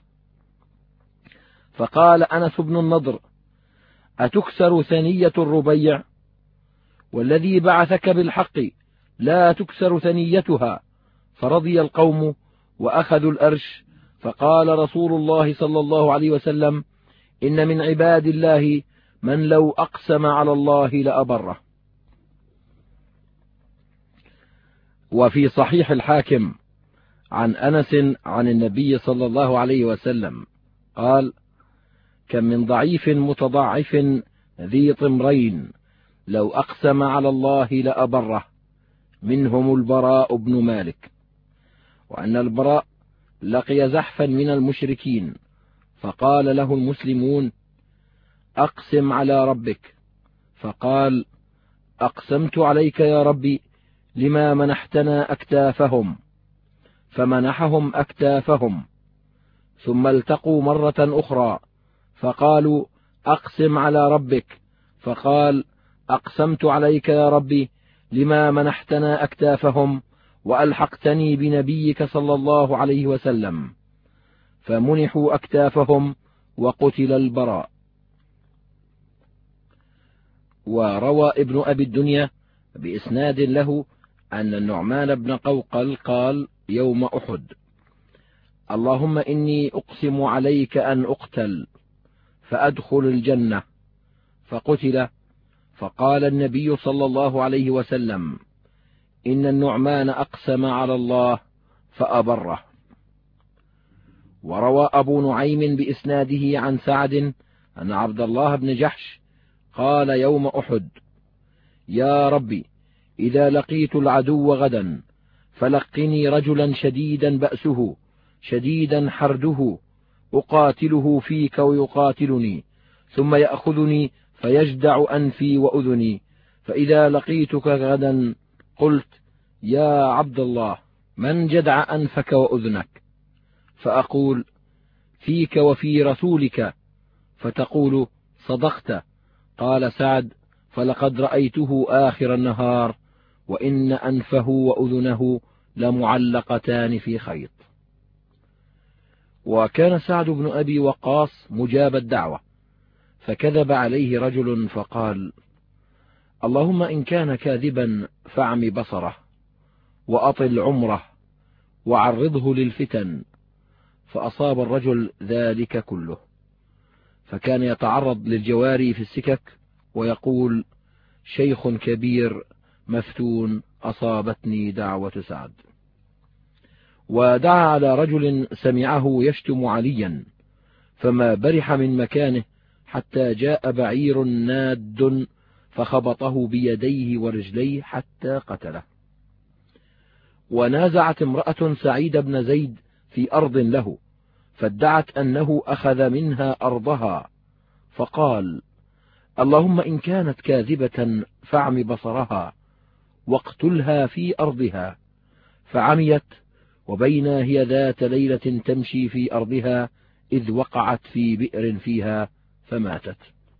فقال أنس بن النضر: أتكسر ثنية الربيع؟ والذي بعثك بالحق لا تكسر ثنيتها. فرضي القوم وأخذوا الأرش. فقال رسول الله صلى الله عليه وسلم: إن من عباد الله من لو أقسم على الله لأبره. وفي صحيح الحاكم عن أنس عن النبي صلى الله عليه وسلم قال: كم من ضعيف متضعف ذي طمرين لو أقسم على الله لأبره، منهم البراء بن مالك. وأن البراء لقي زحفا من المشركين، فقال له المسلمون: أقسم على ربك. فقال: أقسمت عليك يا ربي لما منحتنا أكتافهم. فمنحهم أكتافهم، ثم التقوا مرة أخرى فقالوا: أقسم على ربك. فقال: أقسمت عليك يا ربي لما منحتنا أكتافهم وألحقتني بنبيك صلى الله عليه وسلم. فمنحوا أكتافهم وقتل البراء. وروى ابن أبي الدنيا بإسناد له أن النعمان بن قوقل قال يوم أحد: اللهم إني أقسم عليك أن أقتل فأدخل الجنة، فقتل. فقال النبي صلى الله عليه وسلم: إن النعمان أقسم على الله فأبره. وروى أبو نعيم بإسناده عن سعد أن عبد الله بن جحش قال يوم أحد: يا ربي، إذا لقيت العدو غدا فلقني رجلا شديدا بأسه شديدا حرده أقاتله فيك ويقاتلني، ثم يأخذني فيجدع أنفي وأذني، فإذا لقيتك غدا قلت: يا عبد الله، من جدع أنفك وأذنك؟ فأقول: فيك وفي رسولك، فتقول: صدقت. قال سعد: فلقد رأيته آخر النهار وإن أنفه وأذنه لمعلقتان في خيط. وكان سعد بن أبي وقاص مجاب الدعوة، فكذب عليه رجل فقال: اللهم إن كان كاذبا فاعم بصره وأطل عمره وعرضه للفتن. فأصاب الرجل ذلك كله، فكان يتعرض للجواري في السكك ويقول: شيخ كبير مفتون أصابتني دعوة سعد. ودعا على رجل سمعه يشتم عليا، فما برح من مكانه حتى جاء بعير ناد فخبطه بيديه ورجليه حتى قتله. ونازعت امرأة سعيد بن زيد في أرض له، فادعت أنه أخذ منها أرضها، فقال: اللهم إن كانت كاذبة فاعم بصرها واقتلها في أرضها. فعميت، وبينا هي ذات ليلة تمشي في أرضها إذ وقعت في بئر فيها فماتت.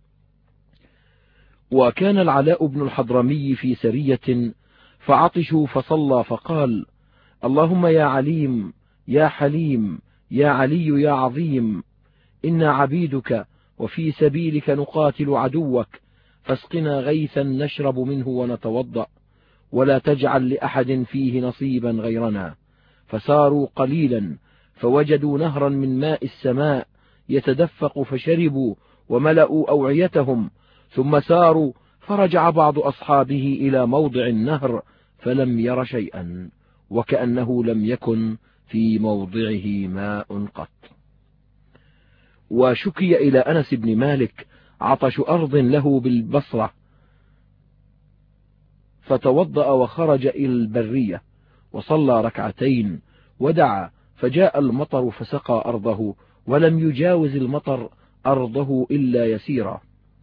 وكان العلاء بن الحضرمي في سرية فعطشوا فصلى فقال: اللهم يا عليم يا حليم يا علي يا عظيم، إنا عبيدك وفي سبيلك نقاتل عدوك، فاسقنا غيثا نشرب منه ونتوضأ، ولا تجعل لأحد فيه نصيبا غيرنا. فساروا قليلا فوجدوا نهرا من ماء السماء يتدفق فشربوا وملأوا أوعيتهم، ثم ساروا فرجع بعض أصحابه إلى موضع النهر فلم ير شيئا، وكأنه لم يكن في موضعه ماء قط. وشكي إلى أنس بن مالك عطش أرض له بالبصرة، فتوضأ وخرج إلى البرية وصلى ركعتين ودعا، فجاء المطر فسقى أرضه، ولم يجاوز المطر أرضه إلا يسيرا.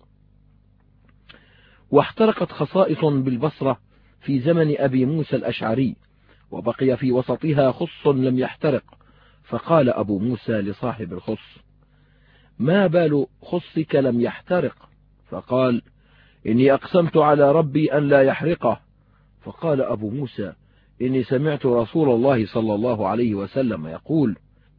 واحترقت خصائص بالبصرة في زمن أبي موسى الأشعري، وبقي في وسطها خص لم يحترق، فقال أبو موسى لصاحب الخص: ما بال خصك لم يحترق؟ فقال: إني أقسمت على ربي أن لا يحرقه. فقال أبو موسى: إني سمعت رسول الله صلى الله عليه وسلم يقول: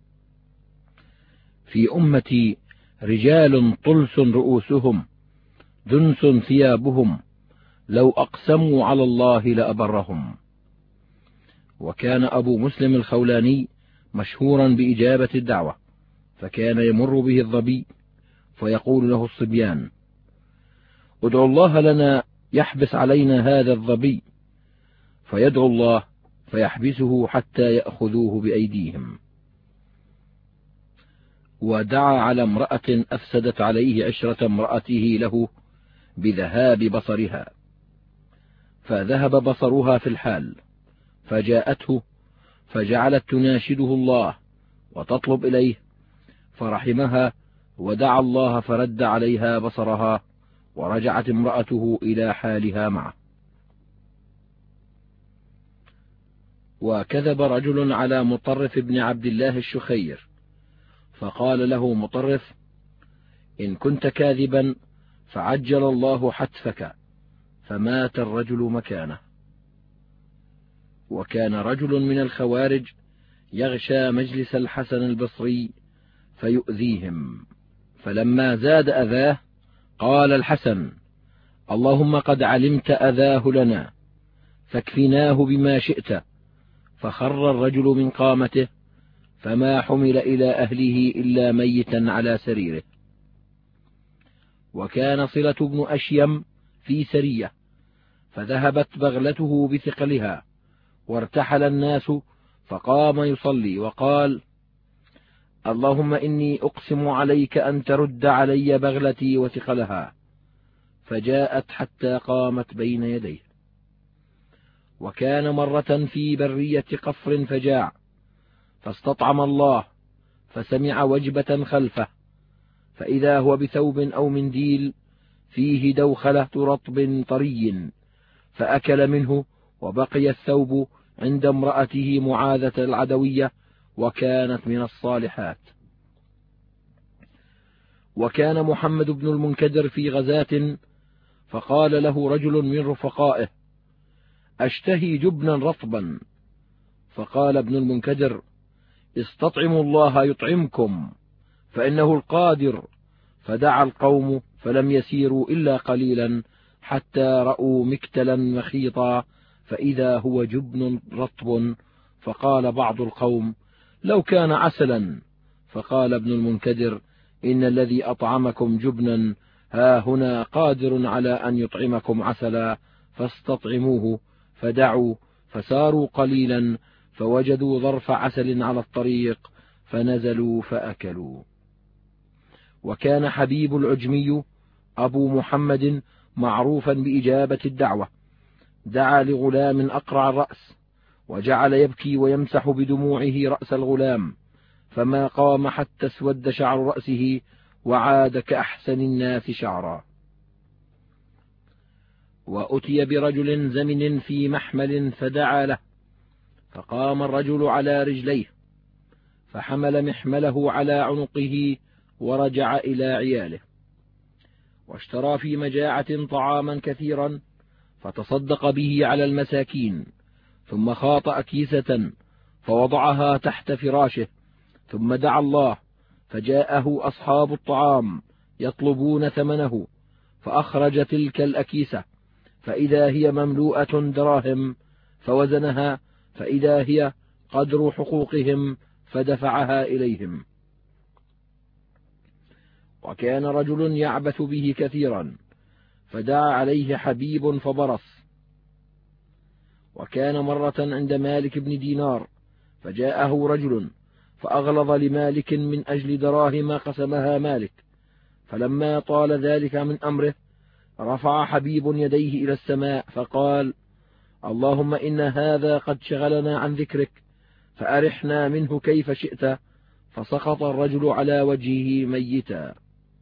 في أمتي رجال طلس رؤوسهم دنس ثيابهم، لو أقسموا على الله لأبرهم. وكان أبو مسلم الخولاني مشهورا بإجابة الدعوة، فكان يمر به الظبي فيقول له الصبيان: ادعوا الله لنا يحبس علينا هذا الظبي، فيدعو الله فيحبسه حتى يأخذوه بأيديهم. ودعا على امرأة أفسدت عليه عشرة امرأته له بذهاب بصرها، فذهب بصرها في الحال، فجاءته فجعلت تناشده الله وتطلب إليه، فرحمها ودعا الله فرد عليها بصرها، ورجعت امرأته إلى حالها معه. وكذب رجل على مطرف بن عبد الله الشخير، فقال له مطرف: إن كنت كاذبا فعجل الله حتفك، فمات الرجل مكانه. وكان رجل من الخوارج يغشى مجلس الحسن البصري فيؤذيهم، فلما زاد أذاه قال الحسن: اللهم قد علمت أذاه لنا فاكفناه بما شئت. فخر الرجل من قامته، فما حمل إلى أهله إلا ميتا على سريره. وكان صلة بن أشيم في سرية، فذهبت بغلته بثقلها، وارتحل الناس، فقام يصلي وقال: اللهم إني أقسم عليك أن ترد علي بغلتي وثقلها، فجاءت حتى قامت بين يديه. وكان مرة في برية قفر فجاع، فاستطعم الله، فسمع وجبة خلفه، فإذا هو بثوب أو منديل فيه دوخلة رطب طري، فأكل منه، وبقي الثوب عند امرأته معاذة العدوية، وكانت من الصالحات. وكان محمد بن المنكدر في غزاة، فقال له رجل من رفقائه: أشتهي جبنا رطبا. فقال ابن المنكدر: استطعموا الله يطعمكم، فإنه القادر. فدعا القوم، فلم يسيروا إلا قليلا حتى رأوا مكتلا مخيطا، فإذا هو جبن رطب. فقال بعض القوم: لو كان عسلا. فقال ابن المنكدر: إن الذي أطعمكم جبنا ها هنا قادر على أن يطعمكم عسلا، فاستطعموه. فدعوا، فساروا قليلا، فوجدوا ظرف عسل على الطريق، فنزلوا فأكلوا. وكان حبيب العجمي أبو محمد معروفا بإجابة الدعوة، دعا لغلام أقرع الرأس، وجعل يبكي ويمسح بدموعه رأس الغلام، فما قام حتى اسود شعر رأسه، وعاد كأحسن الناس شعرا. وأتي برجل زمن في محمل، فدعا له، فقام الرجل على رجليه، فحمل محمله على عنقه، ورجع إلى عياله، واشترى في مجاعة طعاما كثيرا، فتصدق به على المساكين، ثم خاط أكيسة فوضعها تحت فراشه، ثم دعا الله، فجاءه أصحاب الطعام يطلبون ثمنه، فأخرج تلك الأكيسة، فإذا هي مملوءة دراهم، فوزنها، فإذا هي قدر حقوقهم، فدفعها إليهم. وكان رجل يعبث به كثيرا، فدعا عليه حبيب فبرص. وكان مرة عند مالك بن دينار، فجاءه رجل فأغلظ لمالك من أجل دراهم قسمها مالك، فلما طال ذلك من أمره رفع حبيب يديه إلى السماء، فقال: اللهم إن هذا قد شغلنا عن ذكرك، فأرحنا منه كيف شئت. فسقط الرجل على وجهه ميتا.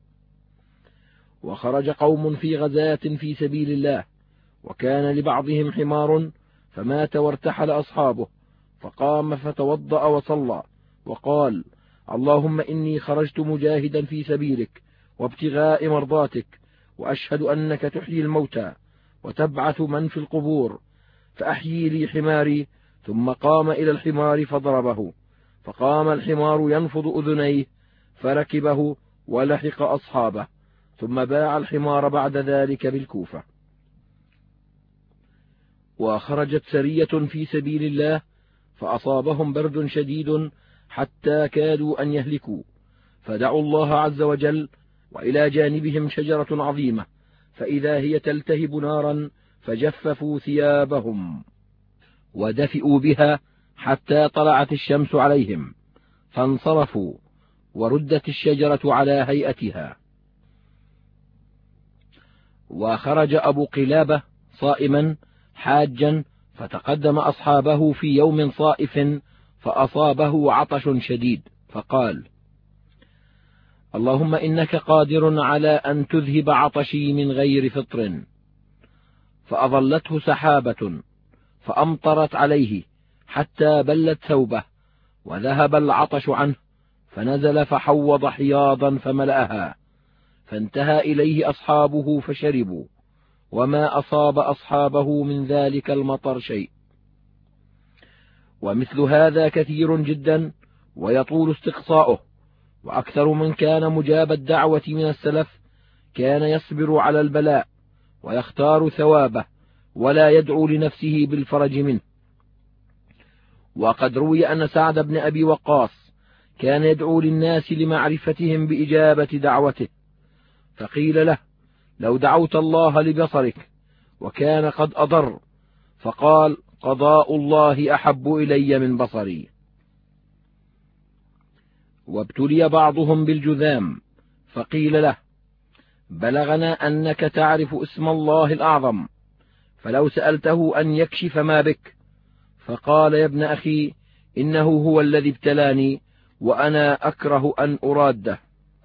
وخرج قوم في غزاة في سبيل الله، وكان لبعضهم حمار، فمات وارتحل أصحابه، فقام فتوضأ وصلى، وقال: اللهم إني خرجت مجاهدا في سبيلك وابتغاء مرضاتك، وأشهد أنك تحيي الموتى وتبعث من في القبور، فأحيي لي حماري. ثم قام إلى الحمار فضربه، فقام الحمار ينفض أذنيه، فركبه ولحق أصحابه، ثم باع الحمار بعد ذلك بالكوفة. وخرجت سرية في سبيل الله، فأصابهم برد شديد حتى كادوا أن يهلكوا، فدعوا الله عز وجل، وإلى جانبهم شجرة عظيمة، فإذا هي تلتهب نارا، فجففوا ثيابهم ودفئوا بها حتى طلعت الشمس عليهم، فانصرفوا، وردت الشجرة على هيئتها. وخرج أبو قلابة صائما حاجا، فتقدم أصحابه في يوم صائف، فأصابه عطش شديد، فقال: اللهم إنك قادر على أن تذهب عطشي من غير فطر. فأظلته سحابة فأمطرت عليه حتى بلت ثوبه، وذهب العطش عنه، فنزل فحوض حياضا فملأها، فانتهى إليه أصحابه فشربوا، وما أصاب أصحابه من ذلك المطر شيء. ومثل هذا كثير جدا، ويطول استقصاؤه. وأكثر من كان مجاب الدعوة من السلف كان يصبر على البلاء، ويختار ثوابه، ولا يدعو لنفسه بالفرج منه. وقد روي أن سعد بن أبي وقاص كان يدعو للناس لمعرفتهم بإجابة دعوته، فقيل له: لو دعوت الله لبصرك وكان قد أضر، فقال: قضاء الله أحب إلي من بصري. وابتلي بعضهم بالجذام، فقيل له: بلغنا أنك تعرف اسم الله الأعظم، فلو سألته أن يكشف ما بك. فقال: يا ابن أخي، إنه هو الذي ابتلاني، وأنا أكره أن أراده.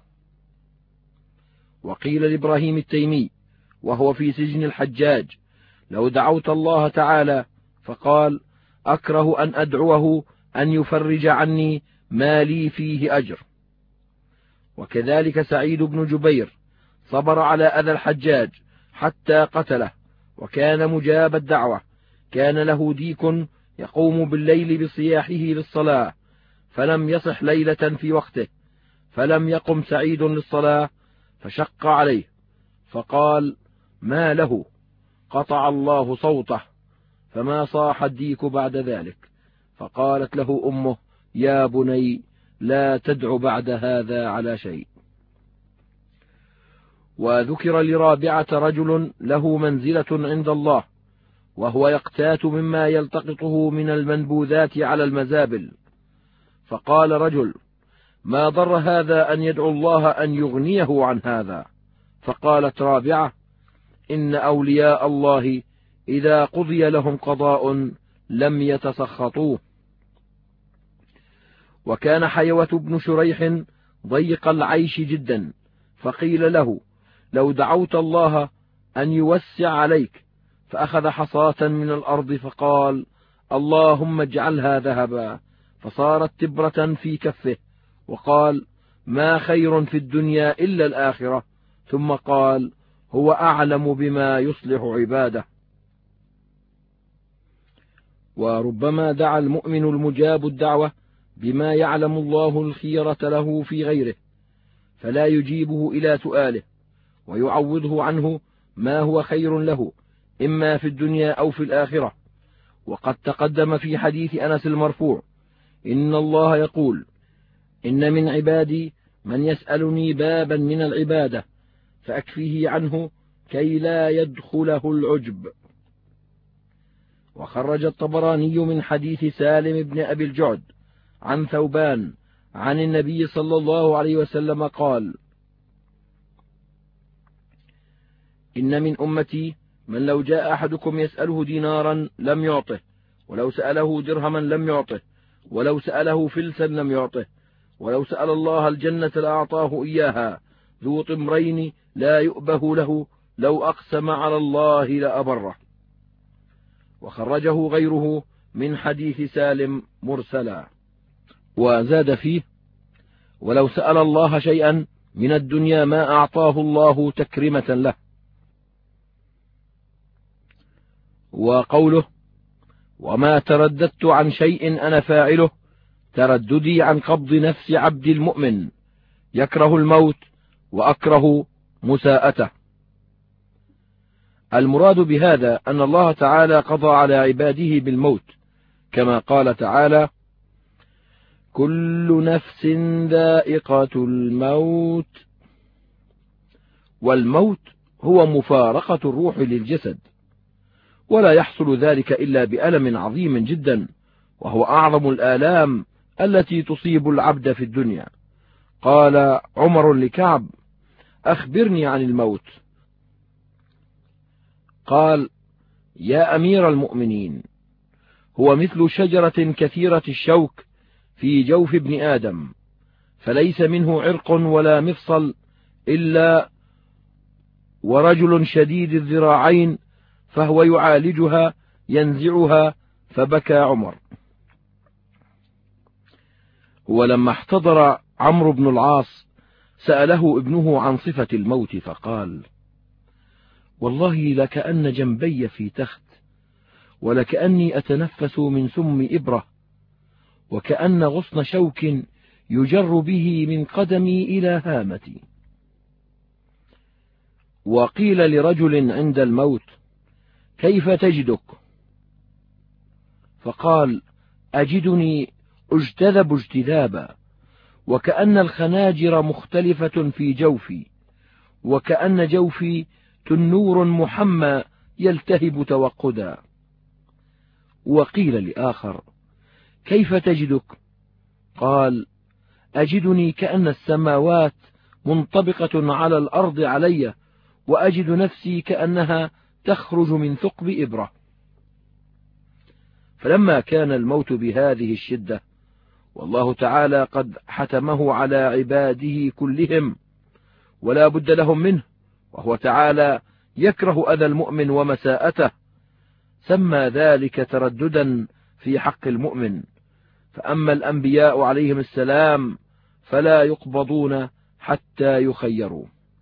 وقيل لإبراهيم التيمي وهو في سجن الحجاج: لو دعوت الله تعالى، فقال: أكره أن أدعوه أن يفرج عني ما لي فيه أجر. وكذلك سعيد بن جبير صبر على أذى الحجاج حتى قتله، وكان مجاب الدعوة، كان له ديك يقوم بالليل بصياحه للصلاة، فلم يصح ليلة في وقته، فلم يقم سعيد للصلاة، فشق عليه، فقال: ما له؟ قطع الله صوته، فما صاح الديك بعد ذلك. فقالت له أمه: يا بني، لا تدع بعد هذا على شيء. وذكر لرابعة رجل له منزلة عند الله، وهو يقتات مما يلتقطه من المنبوذات على المزابل. فقال رجل: ما ضر هذا أن يدعو الله أن يغنيه عن هذا؟ فقالت رابعة: إن أولياء الله إذا قضي لهم قضاء لم يتسخطوه. وكان حيوة بن شريح ضيق العيش جدا، فقيل له: لو دعوت الله أن يوسع عليك، فأخذ حصاة من الأرض فقال: اللهم اجعلها ذهبا، فصارت تبرة في كفه، وقال: ما خير في الدنيا إلا الآخرة، ثم قال: هو أعلم بما يصلح عباده. وربما دعا المؤمن المجاب الدعوة بما يعلم الله الخيرة له في غيره، فلا يجيبه إلى سؤاله، ويعوضه عنه ما هو خير له إما في الدنيا أو في الآخرة. وقد تقدم في حديث أنس المرفوع: إن الله يقول: إن من عبادي من يسألني بابا من العبادة فأكفيه عنه كي لا يدخله العجب. وخرج الطبراني من حديث سالم بن أبي الجعد عن ثوبان عن النبي صلى الله عليه وسلم قال: إن من أمتي من لو جاء أحدكم يسأله دينارا لم يعطه، ولو سأله درهما لم يعطه، ولو سأله فلسا لم يعطه، ولو سأل الله الجنة لأعطاه إياها، ذو طمرين لا يؤبه له، لو أقسم على الله لأبره. وخرجه غيره من حديث سالم مرسلا. وزاد فيه: ولو سأل الله شيئا من الدنيا ما أعطاه الله تكرمة له. وقوله: وما ترددت عن شيء أنا فاعله ترددي عن قبض نفس عبد المؤمن، يكره الموت وأكره مساءته. المراد بهذا أن الله تعالى قضى على عباده بالموت، كما قال تعالى: كل نفس ذائقة الموت. والموت هو مفارقة الروح للجسد، ولا يحصل ذلك إلا بألم عظيم جدا، وهو أعظم الآلام التي تصيب العبد في الدنيا. قال عمر لكعب: أخبرني عن الموت. قال: يا أمير المؤمنين، هو مثل شجرة كثيرة الشوك في جوف ابن آدم، فليس منه عرق ولا مفصل إلا ورجل شديد الذراعين، فهو يعالجها ينزعها. فبكى عمر. ولما احتضر عمرو بن العاص سأله ابنه عن صفة الموت، فقال: والله لكأن جنبي في تخت، ولكأني أتنفس من سم إبرة، وكأن غصن شوك يجر به من قدمي إلى هامتي. وقيل لرجل عند الموت: كيف تجدك؟ فقال: أجدني اجتذب اجتذابا، وكأن الخناجر مختلفة في جوفي، وكأن جوفي تنور محمى يلتهب توقدا. وقيل لآخر: كيف تجدك؟ قال: أجدني كأن السماوات منطبقة على الأرض علي، وأجد نفسي كأنها تخرج من ثقب إبرة. فلما كان الموت بهذه الشدة، والله تعالى قد حتمه على عباده كلهم ولا بد لهم منه، وهو تعالى يكره أذى المؤمن ومساءته، سمى ذلك ترددا في حق المؤمن. فأما الأنبياء عليهم السلام فلا يقبضون حتى يخيروا.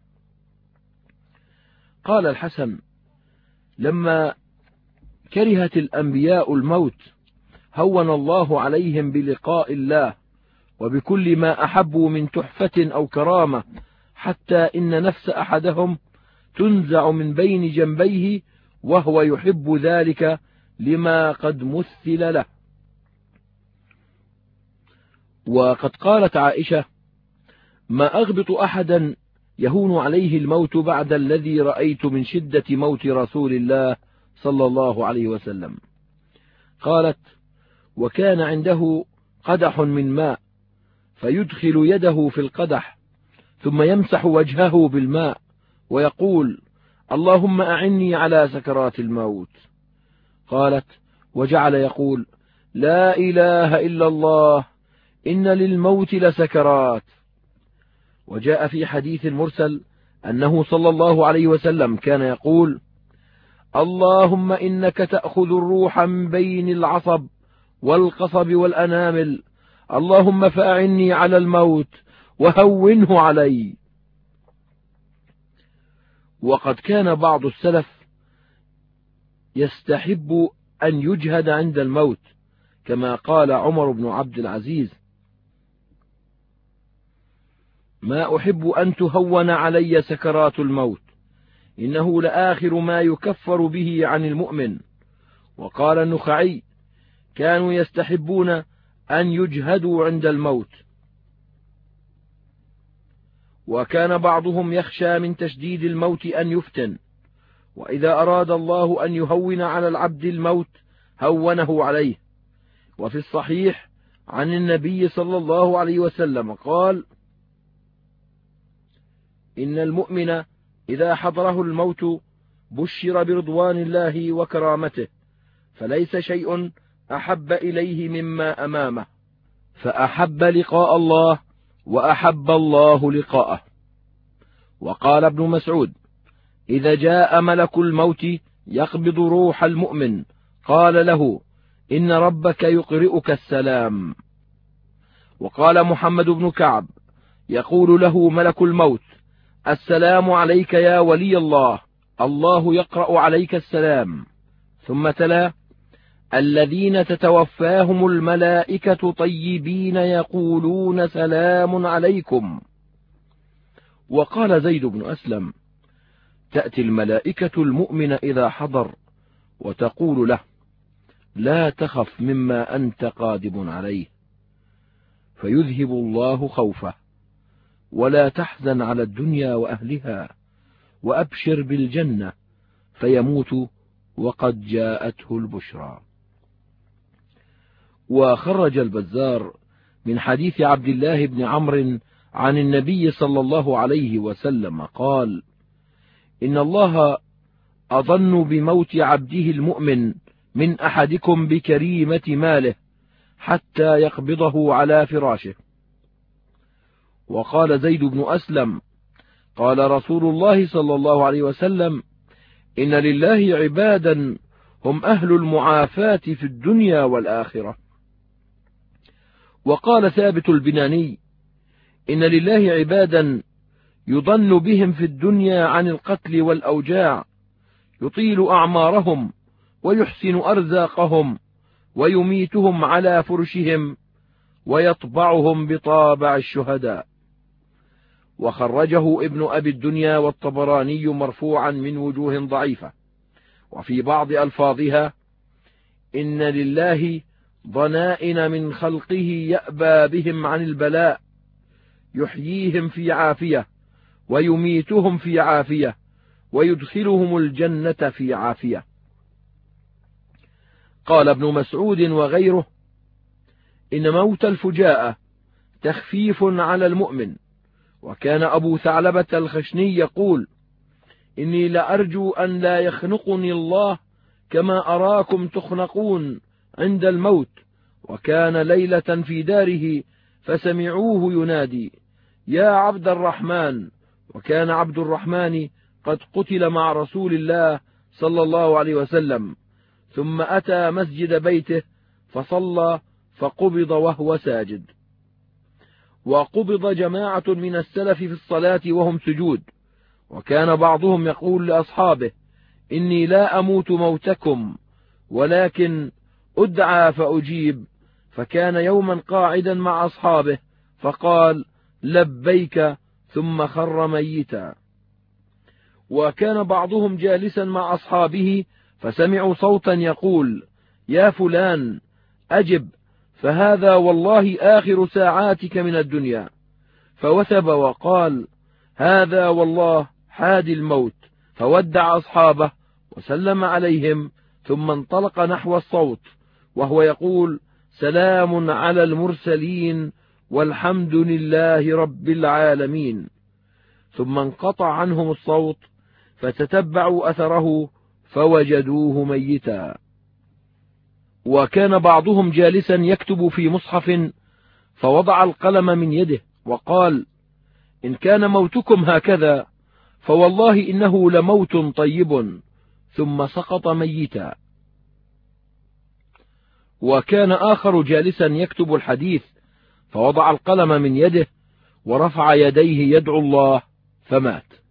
قال الحسن: لما كرهت الأنبياء الموت هون الله عليهم بلقاء الله وبكل ما أحبوا من تحفة أو كرامة، حتى إن نفس أحدهم تنزع من بين جنبيه وهو يحب ذلك لما قد مثل له. وقد قالت عائشة: ما أغبط أحدا يهون عليه الموت بعد الذي رأيت من شدة موت رسول الله صلى الله عليه وسلم. قالت: وكان عنده قدح من ماء، فيدخل يده في القدح ثم يمسح وجهه بالماء ويقول: اللهم أعني على سكرات الموت. قالت: وجعل يقول: لا إله إلا الله، إن للموت لسكرات. وجاء في حديث مرسل أنه صلى الله عليه وسلم كان يقول: اللهم إنك تأخذ الروح من بين العصب والقصب والأنامل، اللهم فأعني على الموت وهونه علي. وقد كان بعض السلف يستحب أن يجهد عند الموت، كما قال عمر بن عبد العزيز: ما أحب أن تهون علي سكرات الموت، إنه لآخر ما يكفر به عن المؤمن. وقال النخعي: كانوا يستحبون أن يجهدوا عند الموت. وكان بعضهم يخشى من تشديد الموت أن يفتن، وإذا أراد الله أن يهون على العبد الموت هونه عليه. وفي الصحيح عن النبي صلى الله عليه وسلم قال: إن المؤمن إذا حضره الموت بشر برضوان الله وكرامته، فليس شيء أحب إليه مما أمامه، فأحب لقاء الله وأحب الله لقاءه. وقال ابن مسعود: إذا جاء ملك الموت يقبض روح المؤمن قال له: إن ربك يقرئك السلام. وقال محمد بن كعب: يقول له ملك الموت: السلام عليك يا ولي الله، الله يقرأ عليك السلام. ثم تلا: الذين تتوفاهم الملائكة طيبين يقولون سلام عليكم. وقال زيد بن أسلم: تأتي الملائكة المؤمن إذا حضر وتقول له: لا تخف مما أنت قادم عليه، فيذهب الله خوفه، ولا تحزن على الدنيا وأهلها، وأبشر بالجنة، فيموت وقد جاءته البشرى. وخرج البزار من حديث عبد الله بن عمرو عن النبي صلى الله عليه وسلم قال: إن الله أظن بموت عبده المؤمن من أحدكم بكريمة ماله حتى يقبضه على فراشه. وقال زيد بن أسلم: قال رسول الله صلى الله عليه وسلم: إن لله عبادا هم أهل المعافاة في الدنيا والآخرة. وقال ثابت البناني: إن لله عبادا يضن بهم في الدنيا عن القتل والأوجاع، يطيل أعمارهم ويحسن أرزاقهم ويميتهم على فرشهم ويطبعهم بطابع الشهداء. وخرجه ابن أبي الدنيا والطبراني مرفوعا من وجوه ضعيفة، وفي بعض ألفاظها: إن لله ضنائن من خلقه يأبى بهم عن البلاء، يحييهم في عافية ويميتهم في عافية ويدخلهم الجنة في عافية. قال ابن مسعود وغيره: إن موت الفجاءة تخفيف على المؤمن. وكان أبو ثعلبة الخشني يقول: إني لأرجو أن لا يخنقني الله كما أراكم تخنقون عند الموت. وكان ليلة في داره فسمعوه ينادي: يا عبد الرحمن. وكان عبد الرحمن قد قتل مع رسول الله صلى الله عليه وسلم، ثم أتى مسجد بيته فصلى فقبض وهو ساجد. وقبض جماعة من السلف في الصلاة وهم سجود، وكان بعضهم يقول لأصحابه: إني لا أموت موتكم ولكن أدعى فأجيب. فكان يوما قاعدا مع أصحابه فقال: لبيك، ثم خر ميتا. وكان بعضهم جالسا مع أصحابه فسمعوا صوتا يقول: يا فلان أجب، فهذا والله آخر ساعاتك من الدنيا. فوثب وقال: هذا والله حادي الموت. فودع أصحابه وسلم عليهم، ثم انطلق نحو الصوت وهو يقول: سلام على المرسلين والحمد لله رب العالمين. ثم انقطع عنهم الصوت فتتبعوا أثره فوجدوه ميتا. وكان بعضهم جالسا يكتب في مصحف فوضع القلم من يده وقال: إن كان موتكم هكذا فوالله إنه لموت طيب، ثم سقط ميتا. وكان آخر جالسا يكتب الحديث فوضع القلم من يده ورفع يديه يدعو الله فمات.